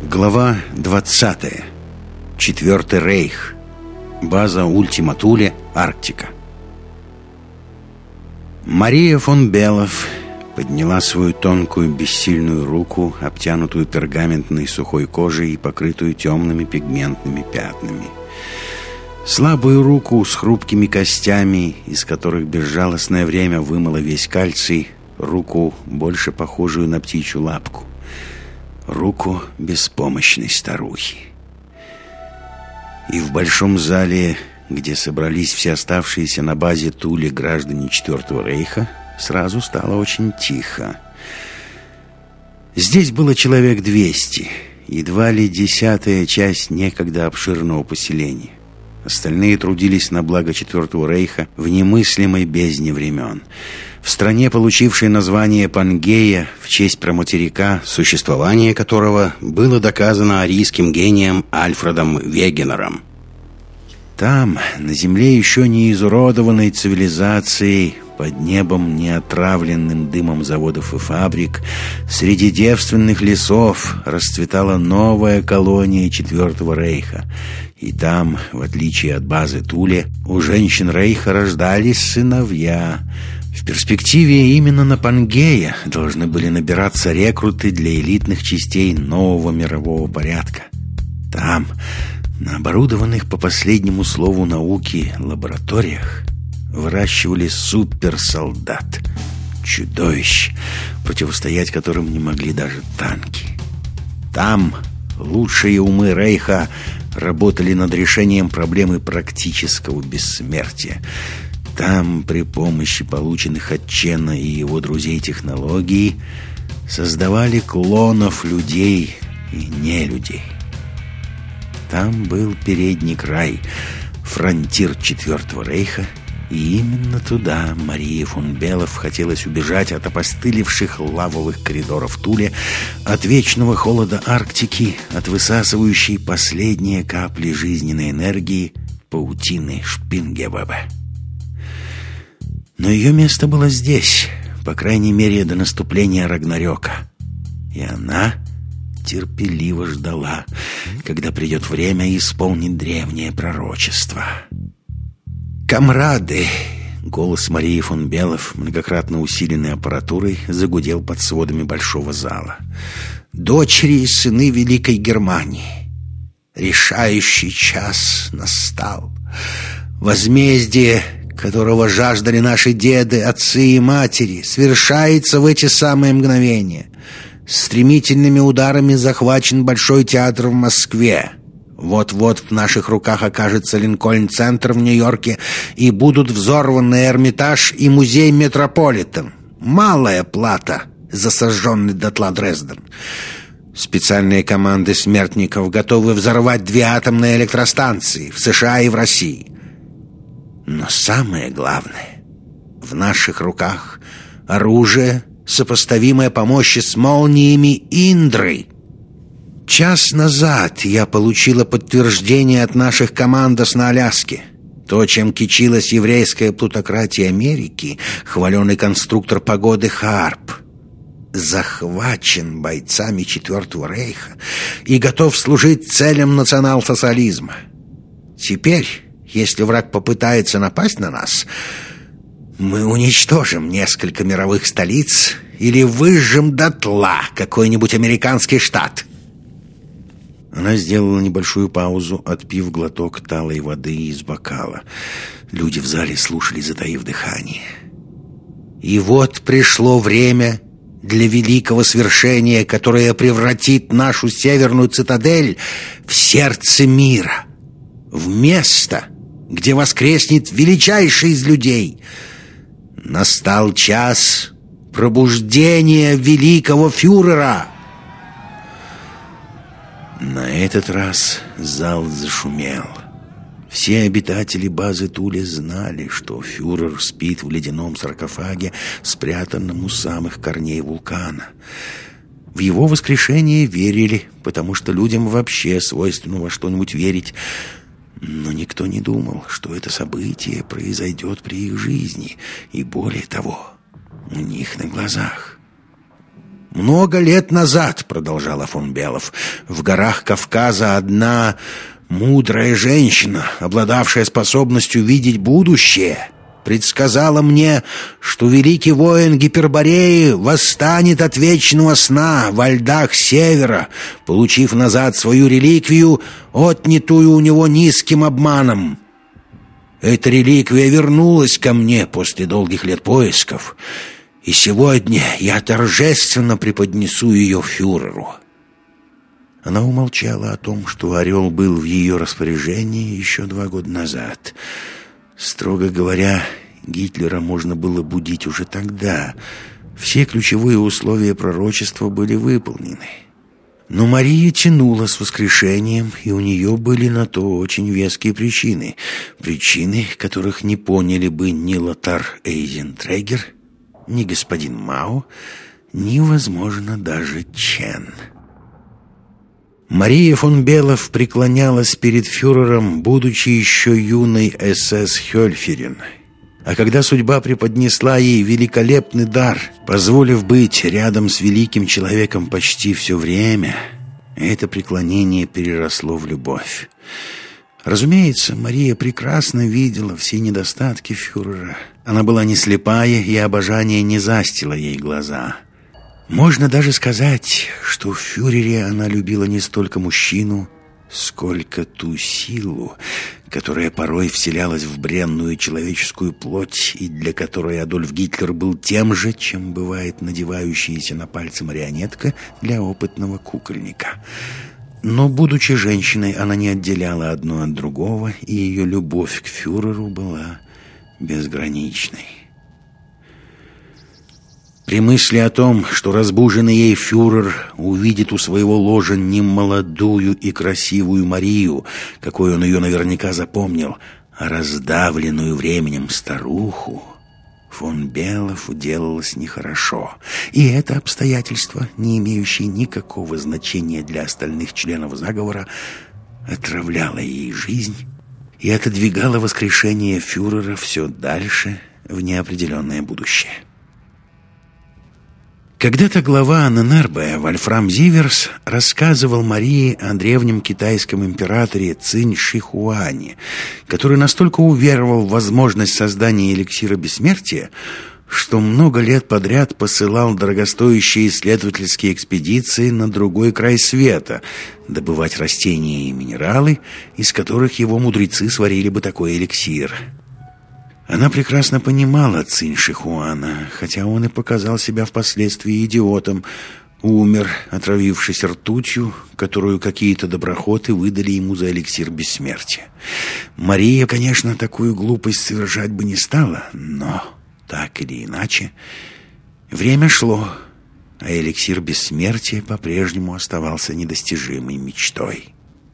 Глава 20. Четвертый рейх. База Ультима Туле, Арктика. Мария фон Белов подняла свою тонкую бессильную руку, обтянутую пергаментной сухой кожей и покрытую темными пигментными пятнами. Слабую руку с хрупкими костями, из которых безжалостное время вымыло весь кальций, руку, больше похожую на птичью лапку. Руку беспомощной старухи. И в большом зале, где собрались все оставшиеся на базе Туле граждане Четвертого рейха, сразу стало очень тихо. Здесь было человек 200, едва ли 10-я часть некогда обширного поселения. Остальные трудились на благо Четвертого рейха в немыслимой бездне времен. В стране, получившей название Пангея в честь проматерика, существование которого было доказано арийским гением Альфредом Вегенером. Там, на земле еще не изуродованной цивилизацией, под небом, не отравленным дымом заводов и фабрик, среди девственных лесов расцветала новая колония Четвертого рейха. И там, в отличие от базы Туле, у женщин рейха рождались сыновья. В перспективе именно на Пангея должны были набираться рекруты для элитных частей нового мирового порядка. Там, на оборудованных по последнему слову науки лабораториях, выращивали суперсолдат, чудовищ, противостоять которым не могли даже танки. Там лучшие умы рейха работали над решением проблемы практического бессмертия. Там, при помощи полученных от Чена и его друзей технологий, создавали клонов людей и нелюдей. Там был передний край, фронтир Четвертого рейха, и именно туда Марии фон Белов хотелось убежать от опостылевших лавовых коридоров Туле, от вечного холода Арктики, от высасывающей последние капли жизненной энергии паутины Шпингевебе. Но ее место было здесь, по крайней мере, до наступления Рагнарёка. И она терпеливо ждала, когда придет время исполнить древнее пророчество. «Камрады!» — голос Марии фон Белов, многократно усиленный аппаратурой, загудел под сводами большого зала. «Дочери и сыны Великой Германии! Решающий час настал. Возмездие, которого жаждали наши деды, отцы и матери, свершается в эти самые мгновения. Стремительными ударами захвачен Большой театр в Москве. Вот-вот в наших руках окажется Линкольн-центр в Нью-Йорке, и будут взорваны Эрмитаж и музей Метрополитен. Малая плата за сожженный дотла Дрезден. Специальные команды смертников готовы взорвать 2 атомные электростанции в США и в России. Но самое главное, в наших руках оружие, сопоставимое по мощи с молниями Индры. Час назад я получила подтверждение от наших командос на Аляске. То, чем кичилась еврейская плутократия Америки, хваленый конструктор погоды Харп, захвачен бойцами Четвертого рейха и готов служить целям национал-социализма. Теперь, если враг попытается напасть на нас, мы уничтожим несколько мировых столиц или выжжем дотла какой-нибудь американский штат». Она сделала небольшую паузу, отпив глоток талой воды из бокала. Люди в зале слушали, затаив дыхание. «И вот пришло время для великого свершения, которое превратит нашу северную цитадель в сердце мира, в место, где воскреснет величайший из людей. Настал час пробуждения великого фюрера». На этот раз зал зашумел. Все обитатели базы Туле знали, что фюрер спит в ледяном саркофаге, спрятанном у самых корней вулкана. В его воскрешение верили, потому что людям вообще свойственно во что-нибудь верить. Но никто не думал, что это событие произойдет при их жизни, и более того, у них на глазах. «Много лет назад, — продолжал фон Белов, — в горах Кавказа одна мудрая женщина, обладавшая способностью видеть будущее, предсказала мне, что великий воин Гипербореи восстанет от вечного сна во льдах севера, получив назад свою реликвию, отнятую у него низким обманом. Эта реликвия вернулась ко мне после долгих лет поисков, и сегодня я торжественно преподнесу ее фюреру». Она умолчала о том, что орел был в ее распоряжении еще 2 года назад. Строго говоря, Гитлера можно было будить уже тогда. Все ключевые условия пророчества были выполнены. Но Мария тянула с воскрешением, и у нее были на то очень веские причины. Причины, которых не поняли бы ни Лотар Эйзентрегер, ни господин Мао, ни, возможно, даже Чен. Мария фон Белов преклонялась перед фюрером, будучи еще юной СС-Хёльферин. А когда судьба преподнесла ей великолепный дар, позволив быть рядом с великим человеком почти все время, это преклонение переросло в любовь. Разумеется, Мария прекрасно видела все недостатки фюрера. Она была не слепая, и обожание не застило ей глаза. Можно даже сказать, что в фюрере она любила не столько мужчину, сколько ту силу, которая порой вселялась в бренную человеческую плоть, и для которой Адольф Гитлер был тем же, чем бывает надевающаяся на пальцы марионетка для опытного кукольника. Но, будучи женщиной, она не отделяла одно от другого, и ее любовь к фюреру была безграничной. При мысли о том, что разбуженный ей фюрер увидит у своего ложа не молодую и красивую Марию, какой он ее наверняка запомнил, а раздавленную временем старуху, фон Белову делалось нехорошо. И это обстоятельство, не имеющее никакого значения для остальных членов заговора, отравляло ей жизнь и отодвигало воскрешение фюрера все дальше в неопределенное будущее. Когда-то глава ННРБ Вольфрам Зиверс рассказывал Марии о древнем китайском императоре Цинь Шихуане, который настолько уверовал в возможность создания эликсира бессмертия, что много лет подряд посылал дорогостоящие исследовательские экспедиции на другой край света, добывать растения и минералы, из которых его мудрецы сварили бы такой эликсир. Она прекрасно понимала Цинь Шихуана, хотя он и показал себя впоследствии идиотом, умер, отравившись ртутью, которую какие-то доброхоты выдали ему за эликсир бессмертия. Мария, конечно, такую глупость совершать бы не стала, но так или иначе время шло, а эликсир бессмертия по-прежнему оставался недостижимой мечтой.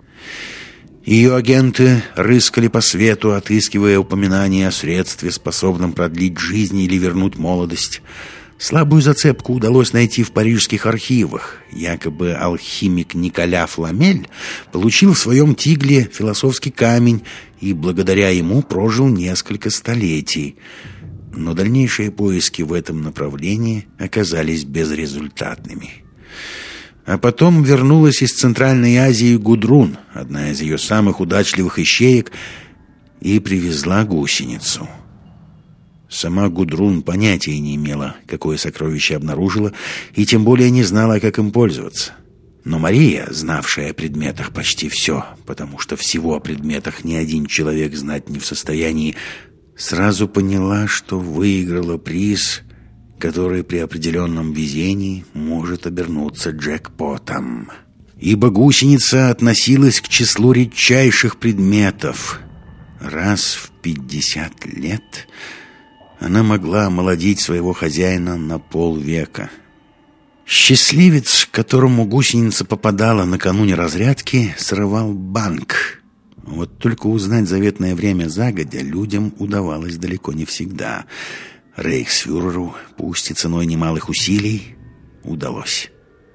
Ее агенты рыскали по свету, отыскивая упоминания о средстве, способном продлить жизнь или вернуть молодость. Слабую зацепку удалось найти в парижских архивах. Якобы алхимик Николя Фламель получил в своем тигле философский камень и благодаря ему прожил несколько столетий. Но дальнейшие поиски в этом направлении оказались безрезультатными. А потом вернулась из Центральной Азии Гудрун, одна из ее самых удачливых ищеек, и привезла гусеницу. Сама Гудрун понятия не имела, какое сокровище обнаружила, и тем более не знала, как им пользоваться. Но Мария, знавшая о предметах почти все, потому что всего о предметах ни один человек знать не в состоянии, сразу поняла, что выиграла приз, который при определенном везении может обернуться джекпотом. Ибо гусеница относилась к числу редчайших предметов. Раз в 50 лет она могла омолодить своего хозяина на полвека. Счастливец, к которому гусеница попадала накануне разрядки, срывал банк. Вот только узнать заветное время загодя людям удавалось далеко не всегда. Рейхсфюреру, пусть и ценой немалых усилий, удалось.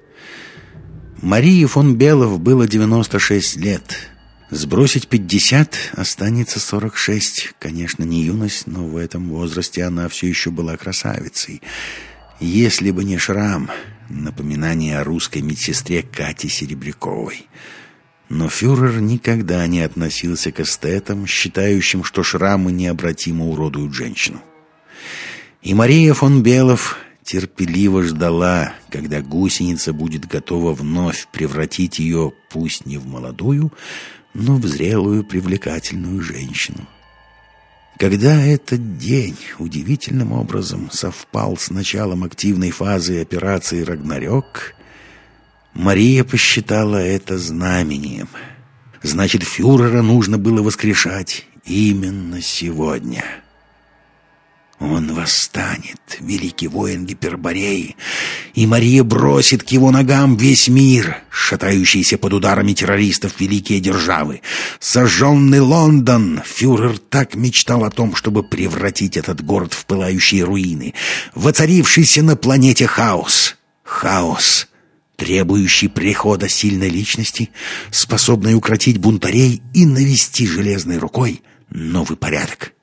Марии фон Белов было 96 лет. Сбросить 50 останется 46. Конечно, не юность, но в этом возрасте она все еще была красавицей. Если бы не шрам, напоминание о русской медсестре Кате Серебряковой. Но фюрер никогда не относился к эстетам, считающим, что шрамы необратимо уродуют женщину. И Мария фон Белов терпеливо ждала, когда гусеница будет готова вновь превратить ее, пусть не в молодую, но в зрелую привлекательную женщину. Когда этот день удивительным образом совпал с началом активной фазы операции «Рагнарёк», Мария посчитала это знамением. Значит, фюрера нужно было воскрешать именно сегодня. Он восстанет, великий воин Гипербореи, и Мария бросит к его ногам весь мир, шатающийся под ударами террористов великие державы. Сожженный Лондон! Фюрер так мечтал о том, чтобы превратить этот город в пылающие руины. Воцарившийся на планете хаос. Хаос, требующий прихода сильной личности, способной укротить бунтарей и навести железной рукой новый порядок.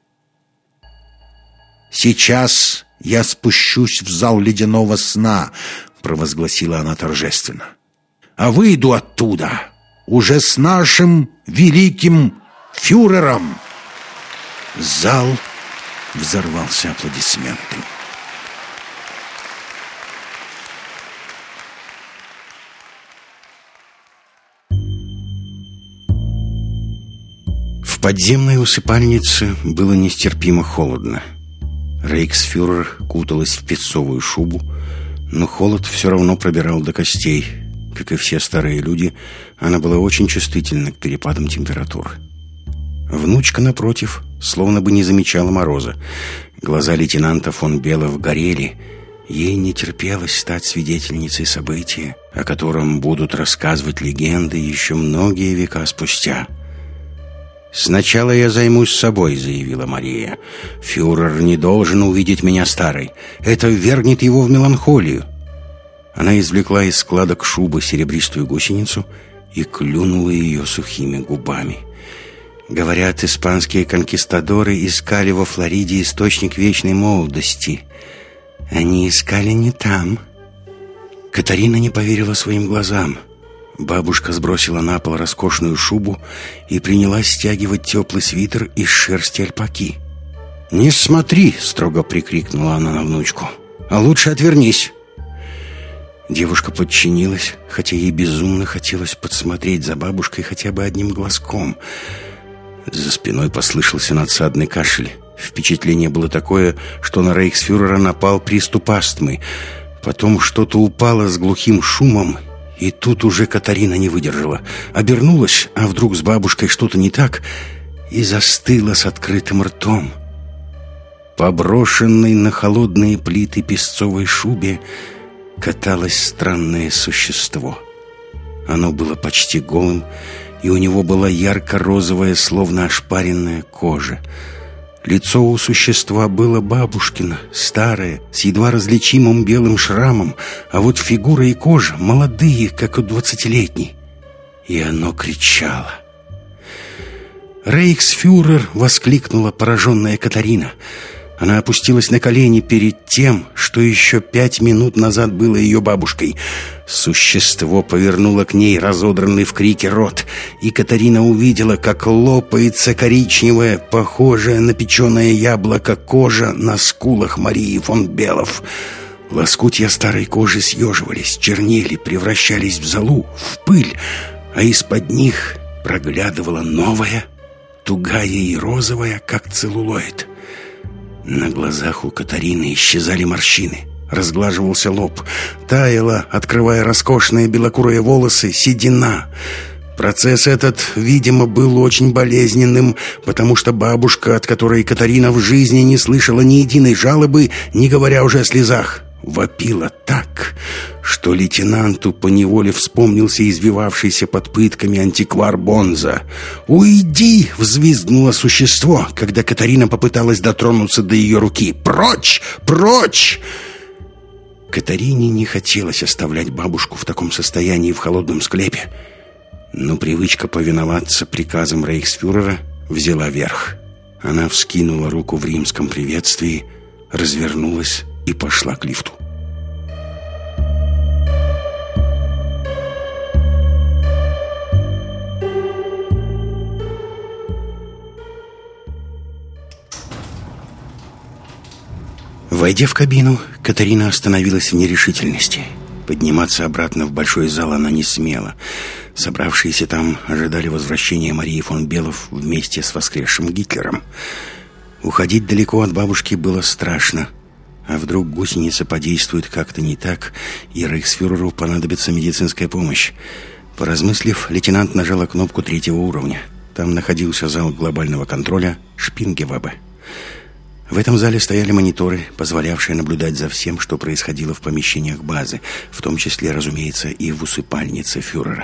«Сейчас я спущусь в зал ледяного сна», — провозгласила она торжественно. «А выйду оттуда уже с нашим великим фюрером». Зал взорвался аплодисментами. В подземной усыпальнице было нестерпимо холодно. Рейхсфюрер куталась в песцовую шубу, но холод все равно пробирал до костей. Как и все старые люди, она была очень чувствительна к перепадам температур. Внучка, напротив, словно бы не замечала мороза. Глаза лейтенанта фон Белов горели. Ей не терпелось стать свидетельницей события, о котором будут рассказывать легенды еще многие века спустя. «Сначала я займусь собой», — заявила Мария. «Фюрер не должен увидеть меня старой. Это ввергнет его в меланхолию». Она извлекла из складок шубы серебристую гусеницу и клюнула ее сухими губами. Говорят, испанские конкистадоры искали во Флориде источник вечной молодости. Они искали не там. Катарина не поверила своим глазам. Бабушка сбросила на пол роскошную шубу и принялась стягивать теплый свитер из шерсти альпаки. «Не смотри!» — строго прикрикнула она на внучку. «А лучше отвернись!» Девушка подчинилась, хотя ей безумно хотелось подсмотреть за бабушкой хотя бы одним глазком. За спиной послышался надсадный кашель. Впечатление было такое, что на рейхсфюрера напал приступ астмы. Потом что-то упало с глухим шумом, и тут уже Катарина не выдержала. Обернулась, а вдруг с бабушкой что-то не так, и застыла с открытым ртом. По брошенной на холодные плиты песцовой шубе каталось странное существо. Оно было почти голым, и у него была ярко-розовая, словно ошпаренная кожа. Лицо у существа было бабушкино, старое, с едва различимым белым шрамом, а вот фигура и кожа молодые, как у 20-летней. И оно кричало. «Рейхсфюрер!» — воскликнула пораженная Катарина. Она опустилась на колени перед тем, что еще 5 минут назад было ее бабушкой. Существо повернуло к ней разодранный в крике рот, и Катарина увидела, как лопается коричневая, похожая на печеное яблоко кожа на скулах Марии фон Белов. Лоскутья старой кожи съеживались, чернели, превращались в золу, в пыль, а из-под них проглядывала новая, тугая и розовая, как целлулоид. На глазах у Катарины исчезали морщины, разглаживался лоб, таяла, открывая роскошные белокурые волосы, седина. Процесс этот, видимо, был очень болезненным, потому что бабушка, от которой Катарина в жизни не слышала ни единой жалобы, не говоря уже о слезах, вопила так, что лейтенанту поневоле вспомнился извивавшийся под пытками антиквар Бонза. «Уйди!» — взвизгнуло существо, когда Катарина попыталась дотронуться до ее руки. «Прочь! Прочь!» Катарине не хотелось оставлять бабушку в таком состоянии в холодном склепе, но привычка повиноваться приказам рейхсфюрера взяла верх. Она вскинула руку в римском приветствии, развернулась и пошла к лифту. Войдя в кабину, Катарина остановилась в нерешительности. Подниматься обратно в большой зал она не смела. Собравшиеся там ожидали возвращения Марии фон Белов вместе с воскресшим Гитлером. Уходить далеко от бабушки было страшно. А вдруг гусеница подействует как-то не так, и рейхсфюреру понадобится медицинская помощь. Поразмыслив, лейтенант нажала кнопку 3-го уровня. Там находился зал глобального контроля Шпингевабе. В этом зале стояли мониторы, позволявшие наблюдать за всем, что происходило в помещениях базы, в том числе, разумеется, и в усыпальнице фюрера.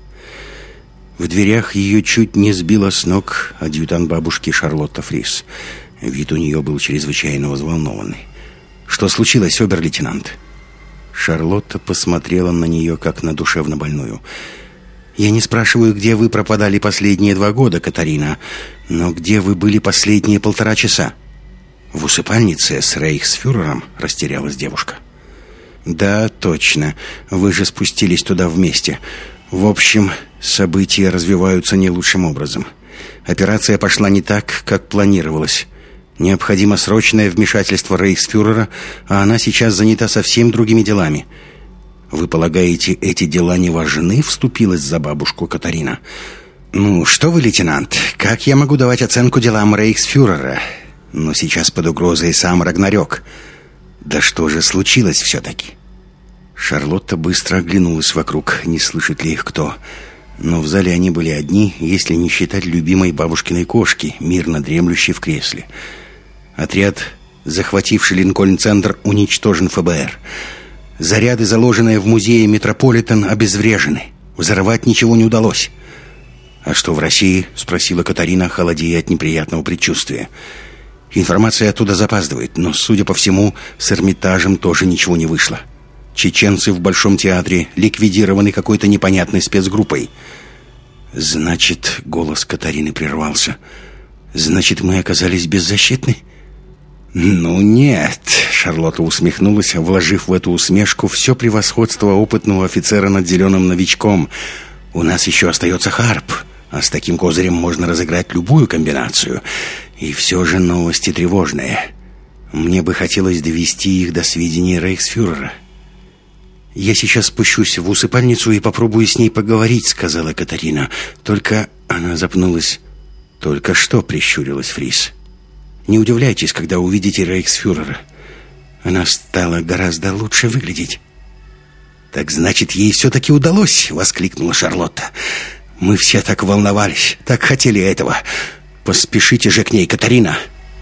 В дверях ее чуть не сбила с ног адъютант бабушки Шарлотта Фрис. Вид у нее был чрезвычайно взволнованный. «Что случилось, обер-лейтенант?» Шарлотта посмотрела на нее, как на душевно больную. «Я не спрашиваю, где вы пропадали последние 2 года, Катарина, но где вы были последние 1,5 часа?» «В усыпальнице с рейхсфюрером?» — растерялась девушка. «Да, точно. Вы же спустились туда вместе. В общем, события развиваются не лучшим образом. Операция пошла не так, как планировалось. Необходимо срочное вмешательство рейхсфюрера, а она сейчас занята совсем другими делами». «Вы полагаете, эти дела не важны?» — вступилась за бабушку Катарина. «Ну, что вы, лейтенант, как я могу давать оценку делам рейхсфюрера? Но сейчас под угрозой сам Рагнарёк. Да что же случилось все-таки?» Шарлотта быстро оглянулась вокруг, не слышит ли их кто. Но в зале они были одни, если не считать любимой бабушкиной кошки, мирно дремлющей в кресле. Отряд, захвативший Линкольн-центр, уничтожен ФБР. Заряды, заложенные в музее Метрополитен, обезврежены. Взорвать ничего не удалось. «А что в России?» — спросила Катарина, холодея от неприятного предчувствия. «Информация оттуда запаздывает, но, судя по всему, с Эрмитажем тоже ничего не вышло. Чеченцы в Большом театре ликвидированы какой-то непонятной спецгруппой». «Значит...» — голос Катарины прервался. «Значит, мы оказались беззащитны?» «Ну нет», — Шарлотта усмехнулась, вложив в эту усмешку все превосходство опытного офицера над зеленым новичком. «У нас еще остается Харп, а с таким козырем можно разыграть любую комбинацию. И все же новости тревожные. Мне бы хотелось довести их до сведения рейхсфюрера». «Я сейчас спущусь в усыпальницу и попробую с ней поговорить», — сказала Катарина. «Только...» — она запнулась. «Только что?» — прищурилась Фрис. «Не удивляйтесь, когда увидите рейхсфюрера. Она стала гораздо лучше выглядеть». «Так значит, ей все-таки удалось!» — воскликнула Шарлотта. «Мы все так волновались, так хотели этого. Поспешите же к ней, Катарина!»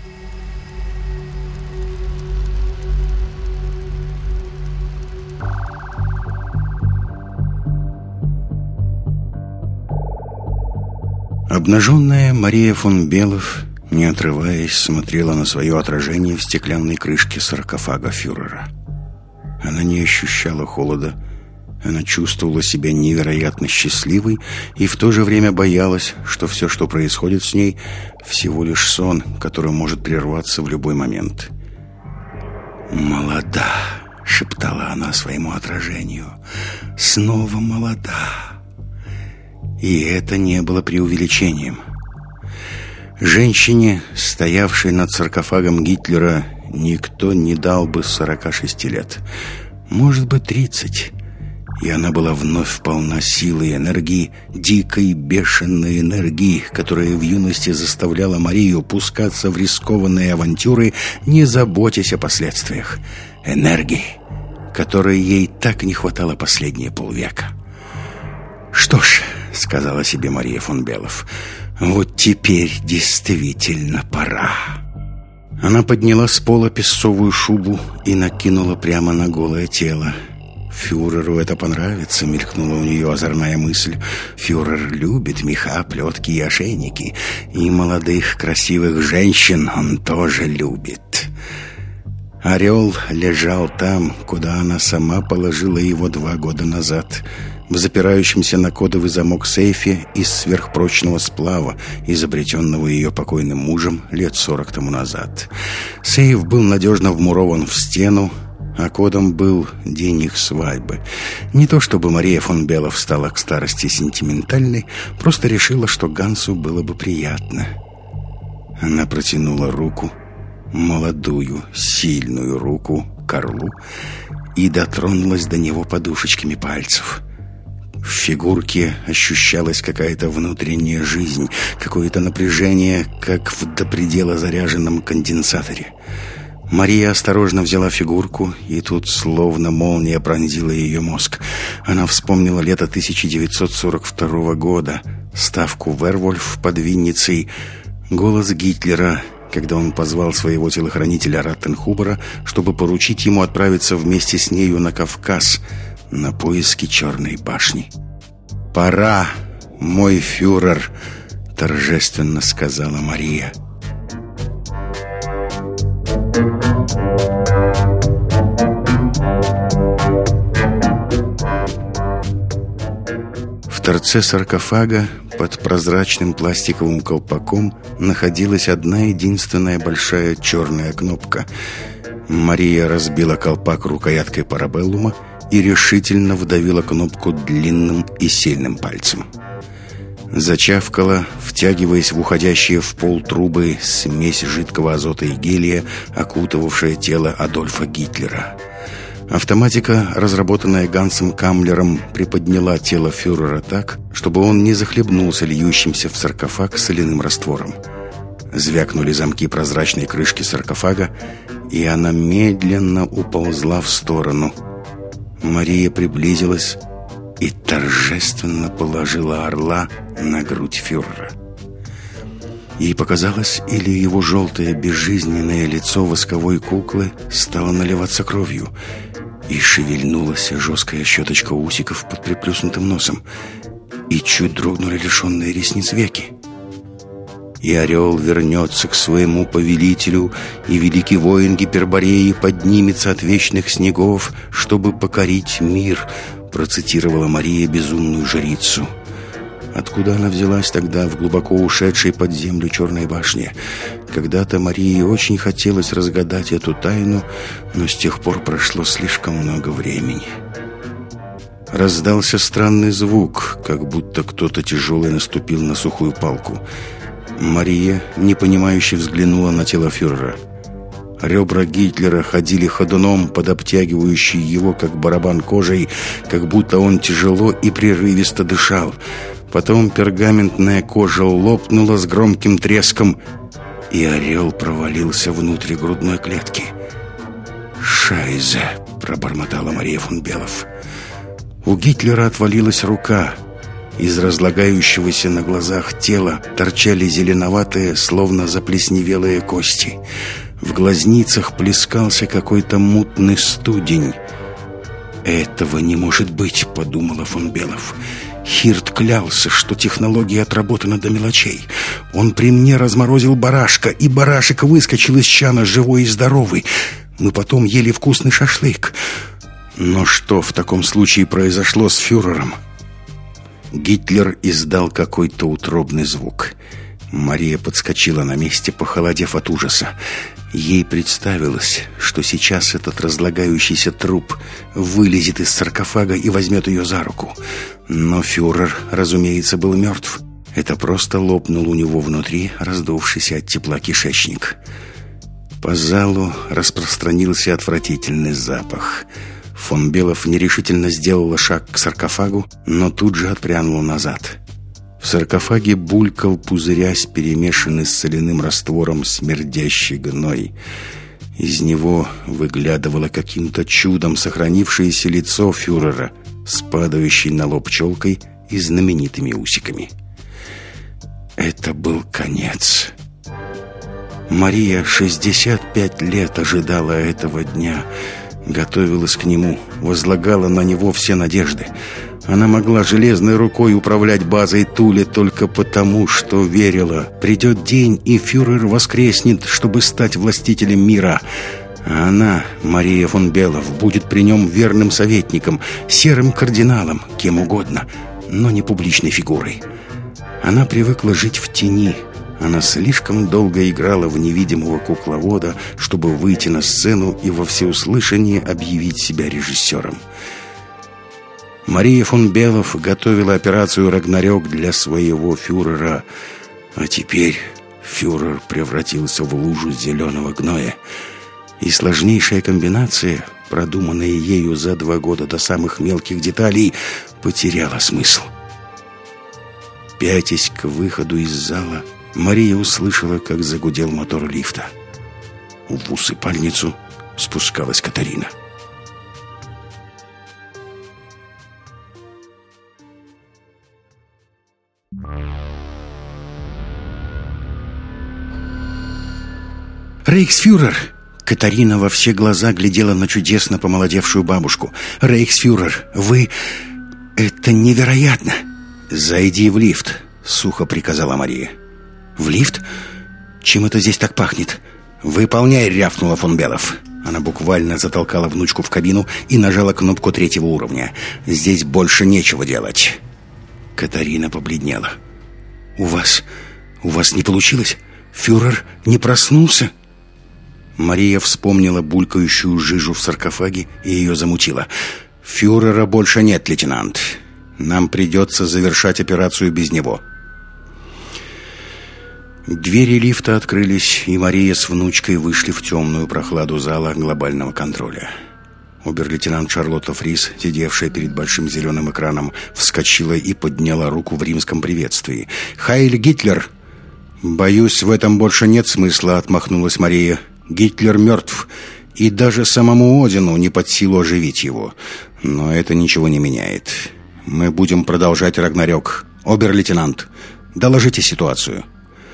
Обнаженная Мария фон Белов, не отрываясь, смотрела на свое отражение в стеклянной крышке саркофага фюрера. Она не ощущала холода. Она чувствовала себя невероятно счастливой и в то же время боялась, что все, что происходит с ней, всего лишь сон, который может прерваться в любой момент. «Молода», — шептала она своему отражению, — «снова молода». И это не было преувеличением. Женщине, стоявшей над саркофагом Гитлера, никто не дал бы 46 лет. Может быть, 30. И она была вновь полна силы и энергии, дикой, бешеной энергии, которая в юности заставляла Марию пускаться в рискованные авантюры, не заботясь о последствиях. Энергии, которой ей так не хватало последние полвека. «Что ж», — сказала себе Мария фон Белов, — «вот теперь действительно пора». Она подняла с пола песцовую шубу и накинула прямо на голое тело. «Фюреру это понравится», — мелькнула у нее озорная мысль. «Фюрер любит меха, плетки и ошейники, и молодых красивых женщин он тоже любит». Орел лежал там, куда она сама положила его 2 года назад, в запирающемся на кодовый замок сейфе из сверхпрочного сплава, изобретенного ее покойным мужем лет 40 тому назад. Сейф был надежно вмурован в стену, а кодом был день их свадьбы. Не то чтобы Мария фон Белов стала к старости сентиментальной, просто решила, что Гансу было бы приятно. Она протянула руку, молодую, сильную руку к орлу и дотронулась до него подушечками пальцев. В фигурке ощущалась какая-то внутренняя жизнь, какое-то напряжение, как в до предела заряженном конденсаторе. Мария осторожно взяла фигурку, и тут словно молния пронзила ее мозг. Она вспомнила лето 1942 года, ставку «Вервольф» под Винницей, голос Гитлера, когда он позвал своего телохранителя Раттенхубера, чтобы поручить ему отправиться вместе с нею на Кавказ, на поиски Черной башни. «Пора, мой фюрер», — торжественно сказала Мария. В торце саркофага под прозрачным пластиковым колпаком находилась одна единственная большая черная кнопка. Мария разбила колпак рукояткой парабеллума и решительно вдавила кнопку длинным и сильным пальцем. Зачавкала, втягиваясь в уходящие в пол трубы смесь жидкого азота и гелия, окутывавшая тело Адольфа Гитлера. Автоматика, разработанная Гансом Каммлером, приподняла тело фюрера так, чтобы он не захлебнулся льющимся в саркофаг соляным раствором. Звякнули замки прозрачной крышки саркофага, и она медленно уползла в сторону. Мария приблизилась и торжественно положила орла на грудь фюрера. Ей показалось, или его желтое безжизненное лицо восковой куклы стало наливаться кровью, и шевельнулась жесткая щеточка усиков под приплюснутым носом, и чуть дрогнули лишенные ресниц веки. И орел вернется к своему повелителю, и великий воин Гипербореи поднимется от вечных снегов, чтобы покорить мир, процитировала Мария безумную жрицу. Откуда она взялась тогда в глубоко ушедшей под землю Черной башне? Когда-то Марии очень хотелось разгадать эту тайну, но с тех пор прошло слишком много времени. Раздался странный звук, как будто кто-то тяжелый наступил на сухую палку. Мария, непонимающе, взглянула на тело фюрера. Ребра Гитлера ходили ходуном под обтягивающей его, как барабан, кожей, как будто он тяжело и прерывисто дышал. Потом пергаментная кожа лопнула с громким треском, и орел провалился внутрь грудной клетки. «Шайзе!» — пробормотала Мария фон Белов. У Гитлера отвалилась рука. Из разлагающегося на глазах тела торчали зеленоватые, словно заплесневелые кости. В глазницах плескался какой-то мутный студень. «Этого не может быть», — подумала фон Белов. Хирт клялся, что технология отработана до мелочей. Он при мне разморозил барашка, и барашек выскочил из чана живой и здоровый. Мы потом ели вкусный шашлык. Но что в таком случае произошло с фюрером? Гитлер издал какой-то утробный звук. Мария подскочила на месте, похолодев от ужаса. Ей представилось, что сейчас этот разлагающийся труп вылезет из саркофага и возьмет ее за руку. Но фюрер, разумеется, был мертв. Это просто лопнул у него внутри раздувшийся от тепла кишечник. По залу распространился отвратительный запах. Фон Белов нерешительно сделала шаг к саркофагу, но тут же отпрянула назад. В саркофаге булькал, пузырясь, перемешанный с соляным раствором смердящий гной. Из него выглядывало каким-то чудом сохранившееся лицо фюрера с падающей на лоб челкой и знаменитыми усиками. Это был конец. Мария 65 лет ожидала этого дня, готовилась к нему, возлагала на него все надежды. Она могла железной рукой управлять базой Туле только потому, что верила. Придет день, и фюрер воскреснет, чтобы стать властителем мира. А она, Мария фон Белов, будет при нем верным советником, серым кардиналом, кем угодно, но не публичной фигурой. Она привыкла жить в тени. Она слишком долго играла в невидимого кукловода, чтобы выйти на сцену и во всеуслышание объявить себя режиссером. Мария фон Белов готовила операцию «Рагнарёк» для своего фюрера. А теперь Фюрер превратился в лужу зеленого гноя. И сложнейшая комбинация, продуманная ею за 2 года до самых мелких деталей, потеряла смысл. Пятясь к выходу из зала, Мария услышала, как загудел мотор лифта. В усыпальницу спускалась Катарина. «Рейхсфюрер!» Катарина во все глаза глядела на чудесно помолодевшую бабушку. «Рейхсфюрер, вы... это невероятно!» «Зайди в лифт», — сухо приказала Мария. «В лифт? Чем это здесь так пахнет?» «Выполняй», — рявкнула фон Белов. Она буквально затолкала внучку в кабину и нажала кнопку 3-го уровня. «Здесь больше нечего делать». Катарина побледнела. «У вас не получилось? Фюрер не проснулся?» Мария вспомнила булькающую жижу в саркофаге, и ее замутило. «Фюрера больше нет, лейтенант. Нам придется завершать операцию без него». Двери лифта открылись, и Мария с внучкой вышли в темную прохладу зала глобального контроля. Обер-лейтенант Шарлотта Фрис, сидевшая перед большим зеленым экраном, вскочила и подняла руку в римском приветствии. «Хайль Гитлер!» «Боюсь, в этом больше нет смысла», — отмахнулась Мария. «Гитлер мертв, и даже самому Одину не под силу оживить его. Но это ничего не меняет. Мы будем продолжать Рагнарёк. Обер-лейтенант, доложите ситуацию».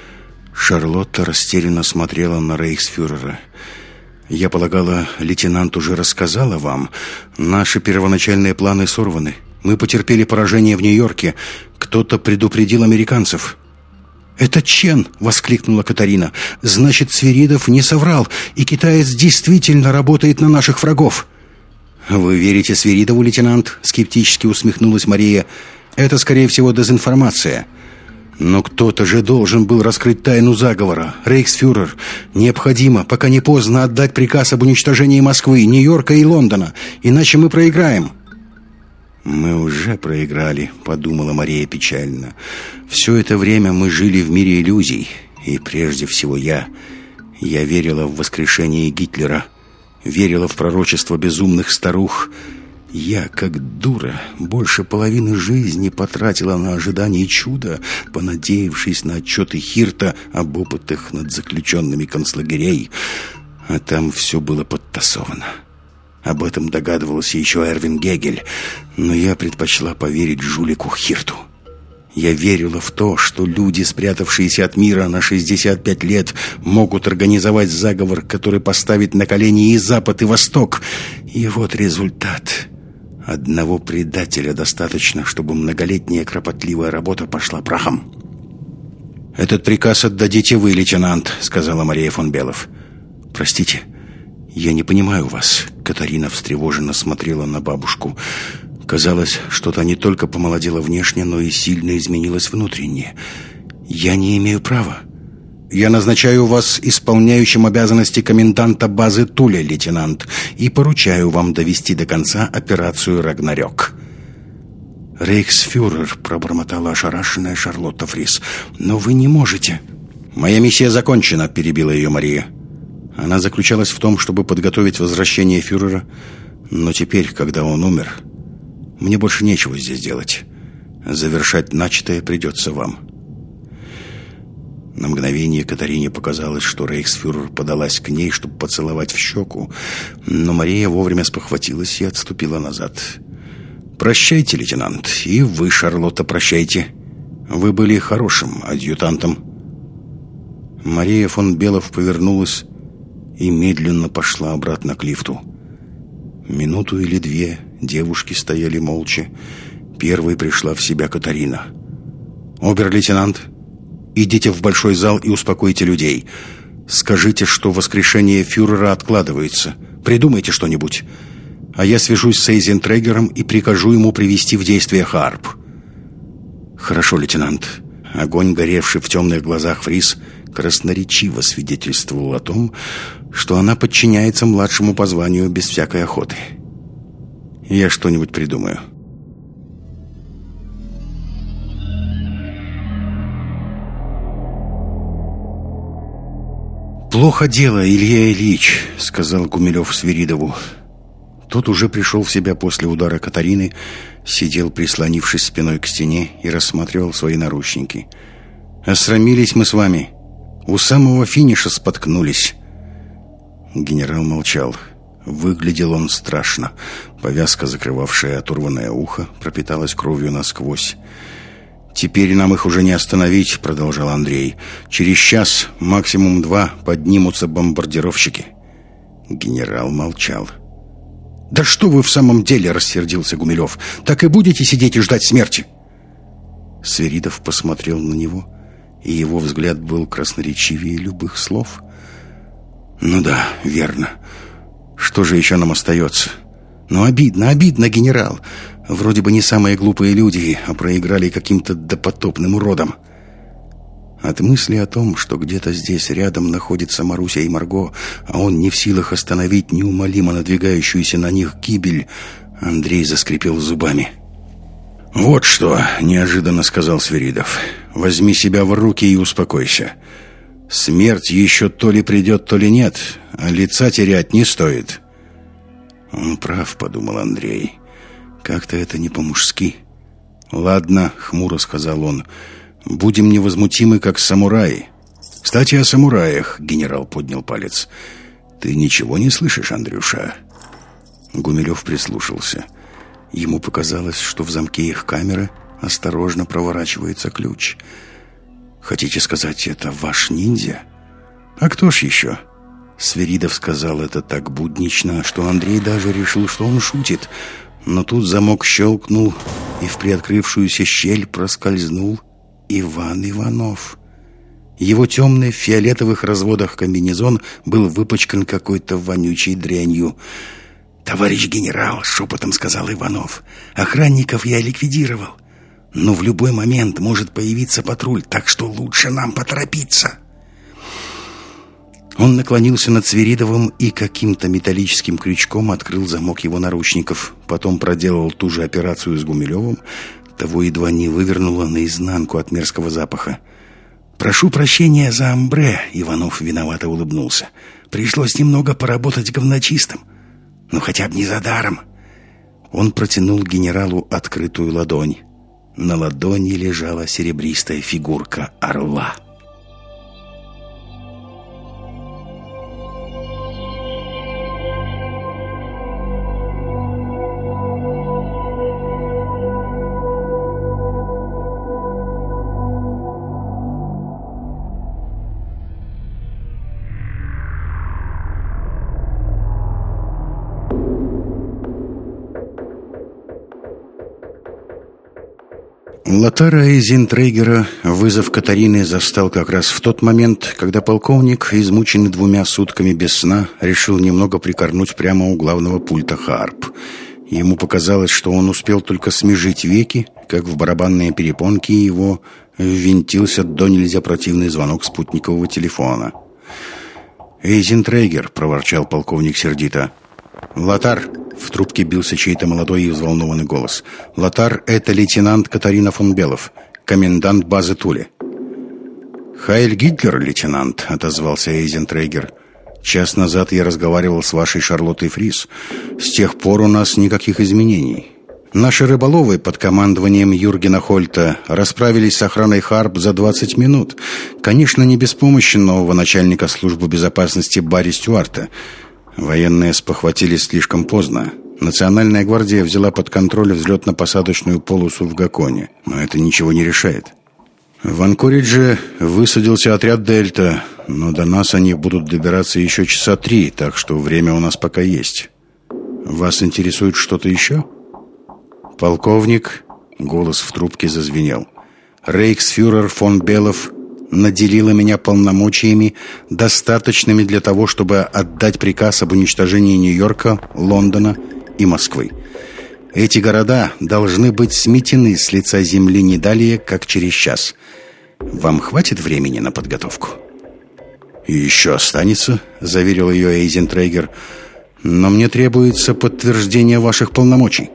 Шарлотта растерянно смотрела на рейхсфюрера. «Я полагала, лейтенант уже рассказала вам. Наши первоначальные планы сорваны. Мы потерпели поражение в Нью-Йорке. Кто-то предупредил американцев». «Это Чен!» — воскликнула Катарина. «Значит, Свиридов не соврал, и китаец действительно работает на наших врагов». «Вы верите Свиридову, лейтенант?» — скептически усмехнулась Мария. «Это, скорее всего, дезинформация». «Но кто-то же должен был раскрыть тайну заговора. Рейхсфюрер, необходимо, пока не поздно, отдать приказ об уничтожении Москвы, Нью-Йорка и Лондона, иначе мы проиграем». «Мы уже проиграли», — подумала Мария печально. «Все это время мы жили в мире иллюзий, и прежде всего я верила в воскрешение Гитлера, верила в пророчество безумных старух. Я, как дура, больше половины жизни потратила на ожидание чуда, понадеявшись на отчеты Хирта об опытах над заключенными концлагерей, а там все было подтасовано. Об этом догадывался еще Эрвин Гегель, но я предпочла поверить жулику Хирту. Я верила в то, что люди, спрятавшиеся от мира на 65 лет, могут организовать заговор, который поставит на колени и Запад, и Восток. И вот результат. Одного предателя достаточно, чтобы многолетняя кропотливая работа пошла прахом. «Этот приказ отдадите вы, лейтенант», — сказала Мария фон Белов. «Простите, я не понимаю вас». Катарина встревоженно смотрела на бабушку. Казалось, что та не только помолодела внешне, но и сильно изменилась внутренне. «Я не имею права». «Я назначаю вас исполняющим обязанности коменданта базы Туля, лейтенант, и поручаю вам довести до конца операцию «Рагнарёк». «Рейхсфюрер», — пробормотала ошарашенная Шарлотта Фрис, — «но вы не можете». «Моя миссия закончена», — перебила ее Мария. Она заключалась в том, чтобы подготовить возвращение фюрера, но теперь, когда он умер, мне больше нечего здесь делать. Завершать начатое придется вам». На мгновение Катарине показалось, что рейхсфюрер подалась к ней, чтобы поцеловать в щеку, но Мария вовремя спохватилась и отступила назад. «Прощайте, лейтенант, и вы, Шарлотта, прощайте. Вы были хорошим адъютантом». Мария фон Белов повернулась и медленно пошла обратно к лифту. Минуту или две девушки стояли молча. Первой пришла в себя Катарина. «Обер-лейтенант, идите в большой зал и успокойте людей. Скажите, что воскрешение фюрера откладывается. Придумайте что-нибудь. А я свяжусь с Эйзентрегером и прикажу ему привести в действие Харп». «Хорошо, лейтенант». Огонь, горевший в темных глазах Фрис, красноречиво свидетельствовал о том, что она подчиняется младшему по званию без всякой охоты. «Я что-нибудь придумаю». «Плохо дело, Илья Ильич», — сказал Гумилев Свиридову. Тот уже пришел в себя после удара Катарины, сидел, прислонившись спиной к стене, и рассматривал свои наручники. «Осрамились мы с вами. У самого финиша споткнулись». Генерал молчал. Выглядел он страшно. Повязка, закрывавшая оторванное ухо, пропиталась кровью насквозь. «Теперь нам их уже не остановить», — продолжал Андрей. «Через час, максимум 2, поднимутся бомбардировщики». Генерал молчал. «Да что вы в самом деле?» — рассердился Гумилев. «Так и будете сидеть и ждать смерти?» Свиридов посмотрел на него, и его взгляд был красноречивее любых слов. «Ну да, верно. Что же еще нам остается? Ну, обидно, генерал. Вроде бы не самые глупые люди, а проиграли каким-то допотопным уродом». От мысли о том, что где-то здесь рядом находится Маруся и Марго, а он не в силах остановить неумолимо надвигающуюся на них гибель, Андрей заскрипел зубами. «Вот что», — неожиданно сказал Свиридов, — «возьми себя в руки и успокойся. Смерть еще то ли придет, то ли нет, а лица терять не стоит». «Он прав», — подумал Андрей. «Как-то это не по-мужски». «Ладно», — хмуро сказал он, — «будем невозмутимы, как самураи». «Кстати, о самураях», — генерал поднял палец. «Ты ничего не слышишь, Андрюша?» Гумилев прислушался. Ему показалось, что в замке их камеры осторожно проворачивается ключ. «Хотите сказать, это ваш ниндзя?» «А кто ж еще?» Свиридов сказал это так буднично, что Андрей даже решил, что он шутит. Но тут замок щелкнул, и в приоткрывшуюся щель проскользнул Иван Иванов. Его темный в фиолетовых разводах комбинезон был выпачкан какой-то вонючей дрянью. «Товарищ генерал», — шепотом сказал Иванов, — «охранников я ликвидировал. Но в любой момент может появиться патруль, так что лучше нам поторопиться». Он наклонился над Свиридовым и каким-то металлическим крючком открыл замок его наручников. Потом проделал ту же операцию с Гумилевым. Того едва не вывернуло наизнанку от мерзкого запаха. «Прошу прощения за амбре», — Иванов виновато улыбнулся. «Пришлось немного поработать говночистым. Но хотя бы не за даром». Он протянул генералу открытую ладонь. На ладони лежала серебристая фигурка орла. Лотара Эйзентрейгера вызов Катарины застал как раз в тот момент, когда полковник, измученный 2 сутками без сна, решил немного прикорнуть прямо у главного пульта Харп. Ему показалось, что он успел только смежить веки, как в барабанные перепонки его ввинтился до нельзя противный звонок спутникового телефона. «Эйзентрейгер», — проворчал полковник сердито. «Лотар!» — в трубке бился чей-то молодой и взволнованный голос. «Лотар, это лейтенант Катарина фон Белов, комендант базы Туле». «Хайль Гитлер, лейтенант», — отозвался Эйзентрейгер. «Час назад я разговаривал с вашей Шарлоттой Фрис. С тех пор у нас никаких изменений. Наши рыболовы под командованием Юргена Хольта расправились с охраной Харп за 20 минут. Конечно, не без помощи нового начальника службы безопасности Барри Стюарта. Военные спохватились слишком поздно. Национальная гвардия взяла под контроль взлетно-посадочную полосу в Гаконе. Но это ничего не решает. В Анкоридже высадился отряд «Дельта», но до нас они будут добираться еще часа 3, так что время у нас пока есть. Вас интересует что-то еще?» «Полковник», — голос в трубке зазвенел, — «рейхсфюрер фон Белов наделила меня полномочиями, достаточными для того, чтобы отдать приказ об уничтожении Нью-Йорка, Лондона и Москвы. Эти города должны быть сметены с лица земли не далее, как через час. Вам хватит времени на подготовку?» «И еще останется», — заверил ее Эйзентрейгер. «Но мне требуется подтверждение ваших полномочий.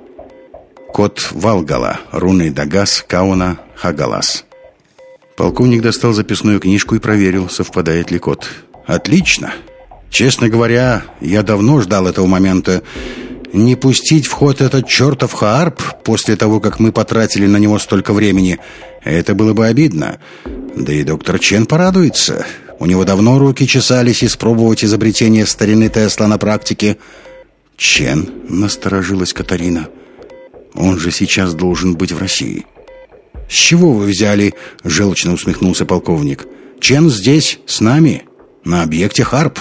Код Валгала, руны Дагас, Кауна, Хагалас». Полковник достал записную книжку и проверил, совпадает ли код. Отлично. Честно говоря, я давно ждал этого момента. Не пустить в ход этот чертов Хаарп после того, как мы потратили на него столько времени, это было бы обидно. Да и доктор Чен порадуется. У него давно руки чесались испробовать изобретение старины Тесла на практике. Чен, насторожилась Катарина. Он же сейчас должен быть в России. С чего вы взяли? Желчно усмехнулся полковник. Чен здесь, с нами, на объекте Харп.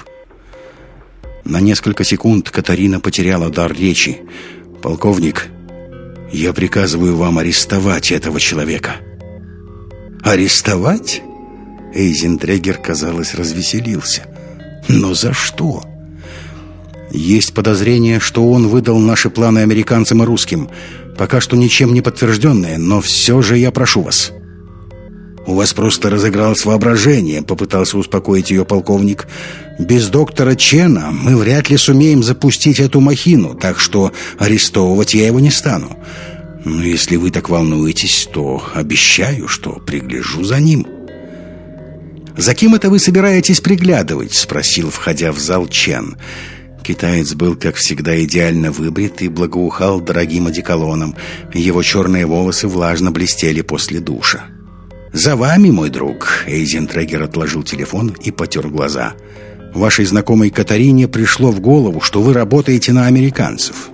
На несколько секунд Катарина потеряла дар речи. «Полковник, я приказываю вам арестовать этого человека». «Арестовать?» Эйзентрегер, казалось, развеселился. «Но за что?» «Есть подозрение, что он выдал наши планы американцам и русским. Пока что ничем не подтвержденные, но все же я прошу вас». «У вас просто разыгралось воображение», — попытался успокоить ее полковник. «Без доктора Чена мы вряд ли сумеем запустить эту махину, так что арестовывать я его не стану. Но если вы так волнуетесь, то обещаю, что пригляжу за ним». «За кем это вы собираетесь приглядывать?» — спросил, входя в зал, Чен. Китаец был, как всегда, идеально выбрит и благоухал дорогим одеколоном. Его черные волосы влажно блестели после душа. «За вами, мой друг!» Эйзентрегер отложил телефон и потер глаза. «Вашей знакомой Катарине пришло в голову, что вы работаете на американцев».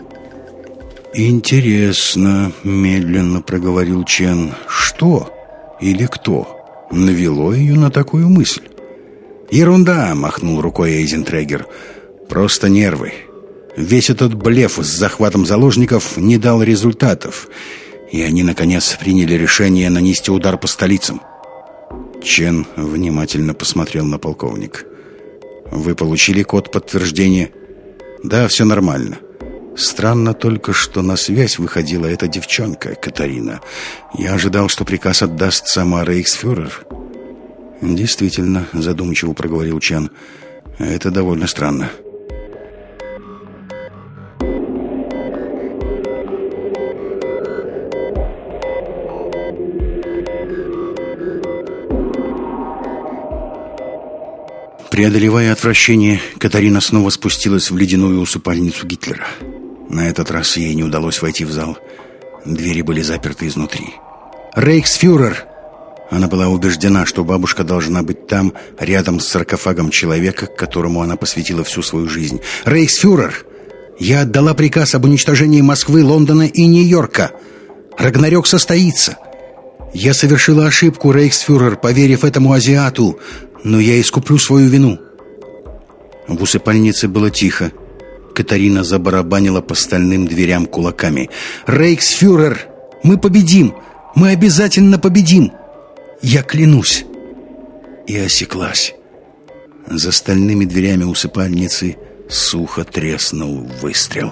«Интересно», — медленно проговорил Чен. «Что или кто навело ее на такую мысль?» «Ерунда!» — махнул рукой Эйзентрегер. «Просто нервы. Весь этот блеф с захватом заложников не дал результатов. И они, наконец, приняли решение нанести удар по столицам». Чен внимательно посмотрел на полковника. «Вы получили код подтверждения?» «Да, все нормально. Странно только, что на связь выходила эта девчонка, Катарина. Я ожидал, что приказ отдаст сама рейхсфюрер». «Действительно», — задумчиво проговорил Чен. «Это довольно странно». Преодолевая отвращение, Катарина снова спустилась в ледяную усыпальницу Гитлера. На этот раз ей не удалось войти в зал. Двери были заперты изнутри. «Рейхсфюрер!» Она была убеждена, что бабушка должна быть там, рядом с саркофагом человека, которому она посвятила всю свою жизнь. «Рейхсфюрер! Я отдала приказ об уничтожении Москвы, Лондона и Нью-Йорка. Рагнарёк состоится. Я совершила ошибку, рейхсфюрер, поверив этому азиату, но я искуплю свою вину». В усыпальнице было тихо. Катарина забарабанила по стальным дверям кулаками. «Рейхсфюрер, мы победим! Мы обязательно победим! Я клянусь!» И осеклась. За стальными дверями усыпальницы сухо треснул выстрел.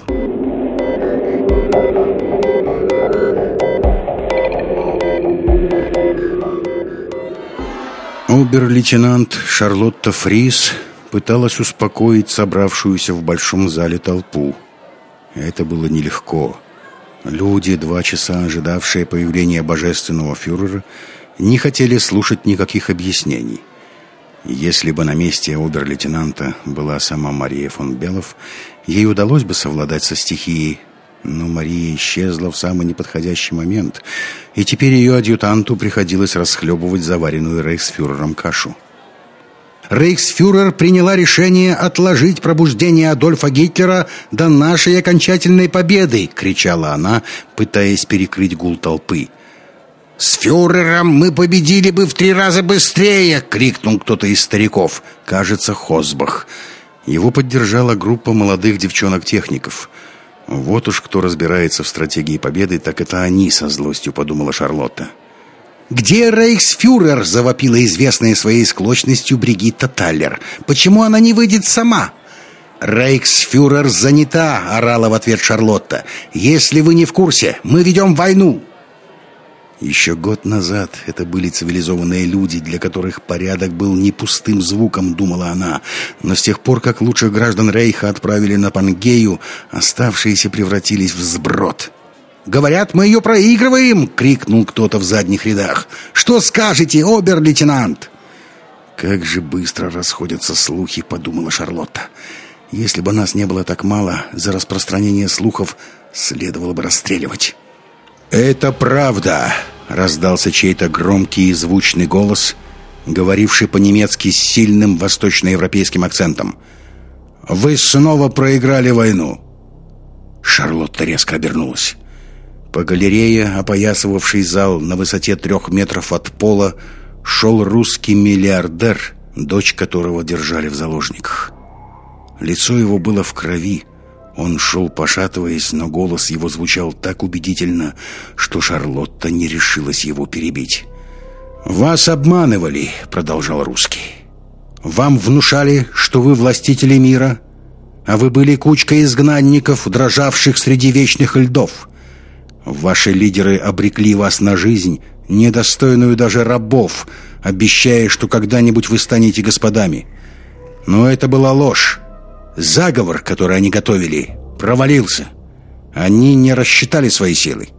Обер-лейтенант Шарлотта Фрис пыталась успокоить собравшуюся в большом зале толпу. Это было нелегко. Люди, 2 часа ожидавшие появления божественного фюрера, не хотели слушать никаких объяснений. Если бы на месте обер-лейтенанта была сама Мария фон Белов, ей удалось бы совладать со стихией. Но Мария исчезла в самый неподходящий момент, и теперь ее адъютанту приходилось расхлебывать заваренную рейхсфюрером кашу. «Рейхсфюрер приняла решение отложить пробуждение Адольфа Гитлера до нашей окончательной победы!» — кричала она, пытаясь перекрыть гул толпы. «С фюрером мы победили бы в 3 раза быстрее!» — крикнул кто-то из стариков, кажется, Хосбах. Его поддержала группа молодых девчонок-техников. «Вот уж кто разбирается в стратегии победы, так это они», — со злостью подумала Шарлотта. «Где рейхсфюрер?» — завопила известная своей склочностью Бригитта Таллер. «Почему она не выйдет сама?» «Рейхсфюрер занята!» — орала в ответ Шарлотта. «Если вы не в курсе, мы ведем войну!» Еще год назад это были цивилизованные люди, для которых порядок был не пустым звуком, думала она. Но с тех пор, как лучших граждан Рейха отправили на Пангею, оставшиеся превратились в сброд. «Говорят, мы ее проигрываем!» — крикнул кто-то в задних рядах. «Что скажете, обер-лейтенант?» «Как же быстро расходятся слухи», — подумала Шарлотта. «Если бы нас не было так мало, за распространение слухов следовало бы расстреливать». «Это правда», — раздался чей-то громкий и звучный голос, говоривший по-немецки с сильным восточноевропейским акцентом. «Вы снова проиграли войну». Шарлотта резко обернулась. По галерее, опоясывавшей зал на высоте 3 метров от пола, шел русский миллиардер, дочь которого держали в заложниках. Лицо его было в крови. Он шел, пошатываясь, но голос его звучал так убедительно, что Шарлотта не решилась его перебить. «Вас обманывали», — продолжал русский. «Вам внушали, что вы властители мира, а вы были кучкой изгнанников, дрожавших среди вечных льдов. Ваши лидеры обрекли вас на жизнь, недостойную даже рабов, обещая, что когда-нибудь вы станете господами. Но это была ложь. Заговор, который они готовили, провалился. Они не рассчитали свои силы».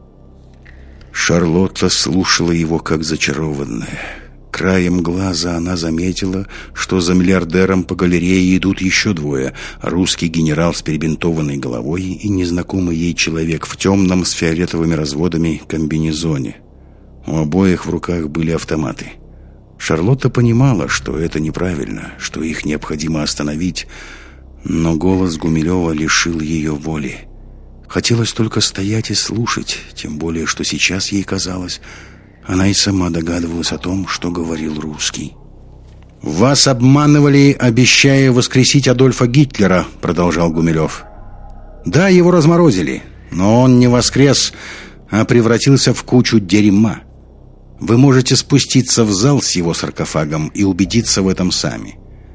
Шарлотта слушала его как зачарованная. Краем глаза она заметила, что за миллиардером по галерее идут еще двое: русский генерал с перебинтованной головой и незнакомый ей человек в темном с фиолетовыми разводами комбинезоне. У обоих в руках были автоматы. Шарлотта понимала, что это неправильно, что их необходимо остановить, но голос Гумилева лишил ее воли. Хотелось только стоять и слушать, тем более, что сейчас ей казалось, она и сама догадывалась о том, что говорил русский. «Вас обманывали, обещая воскресить Адольфа Гитлера», — продолжал Гумилев. «Да, его разморозили, но он не воскрес, а превратился в кучу дерьма. Вы можете спуститься в зал с его саркофагом и убедиться в этом сами».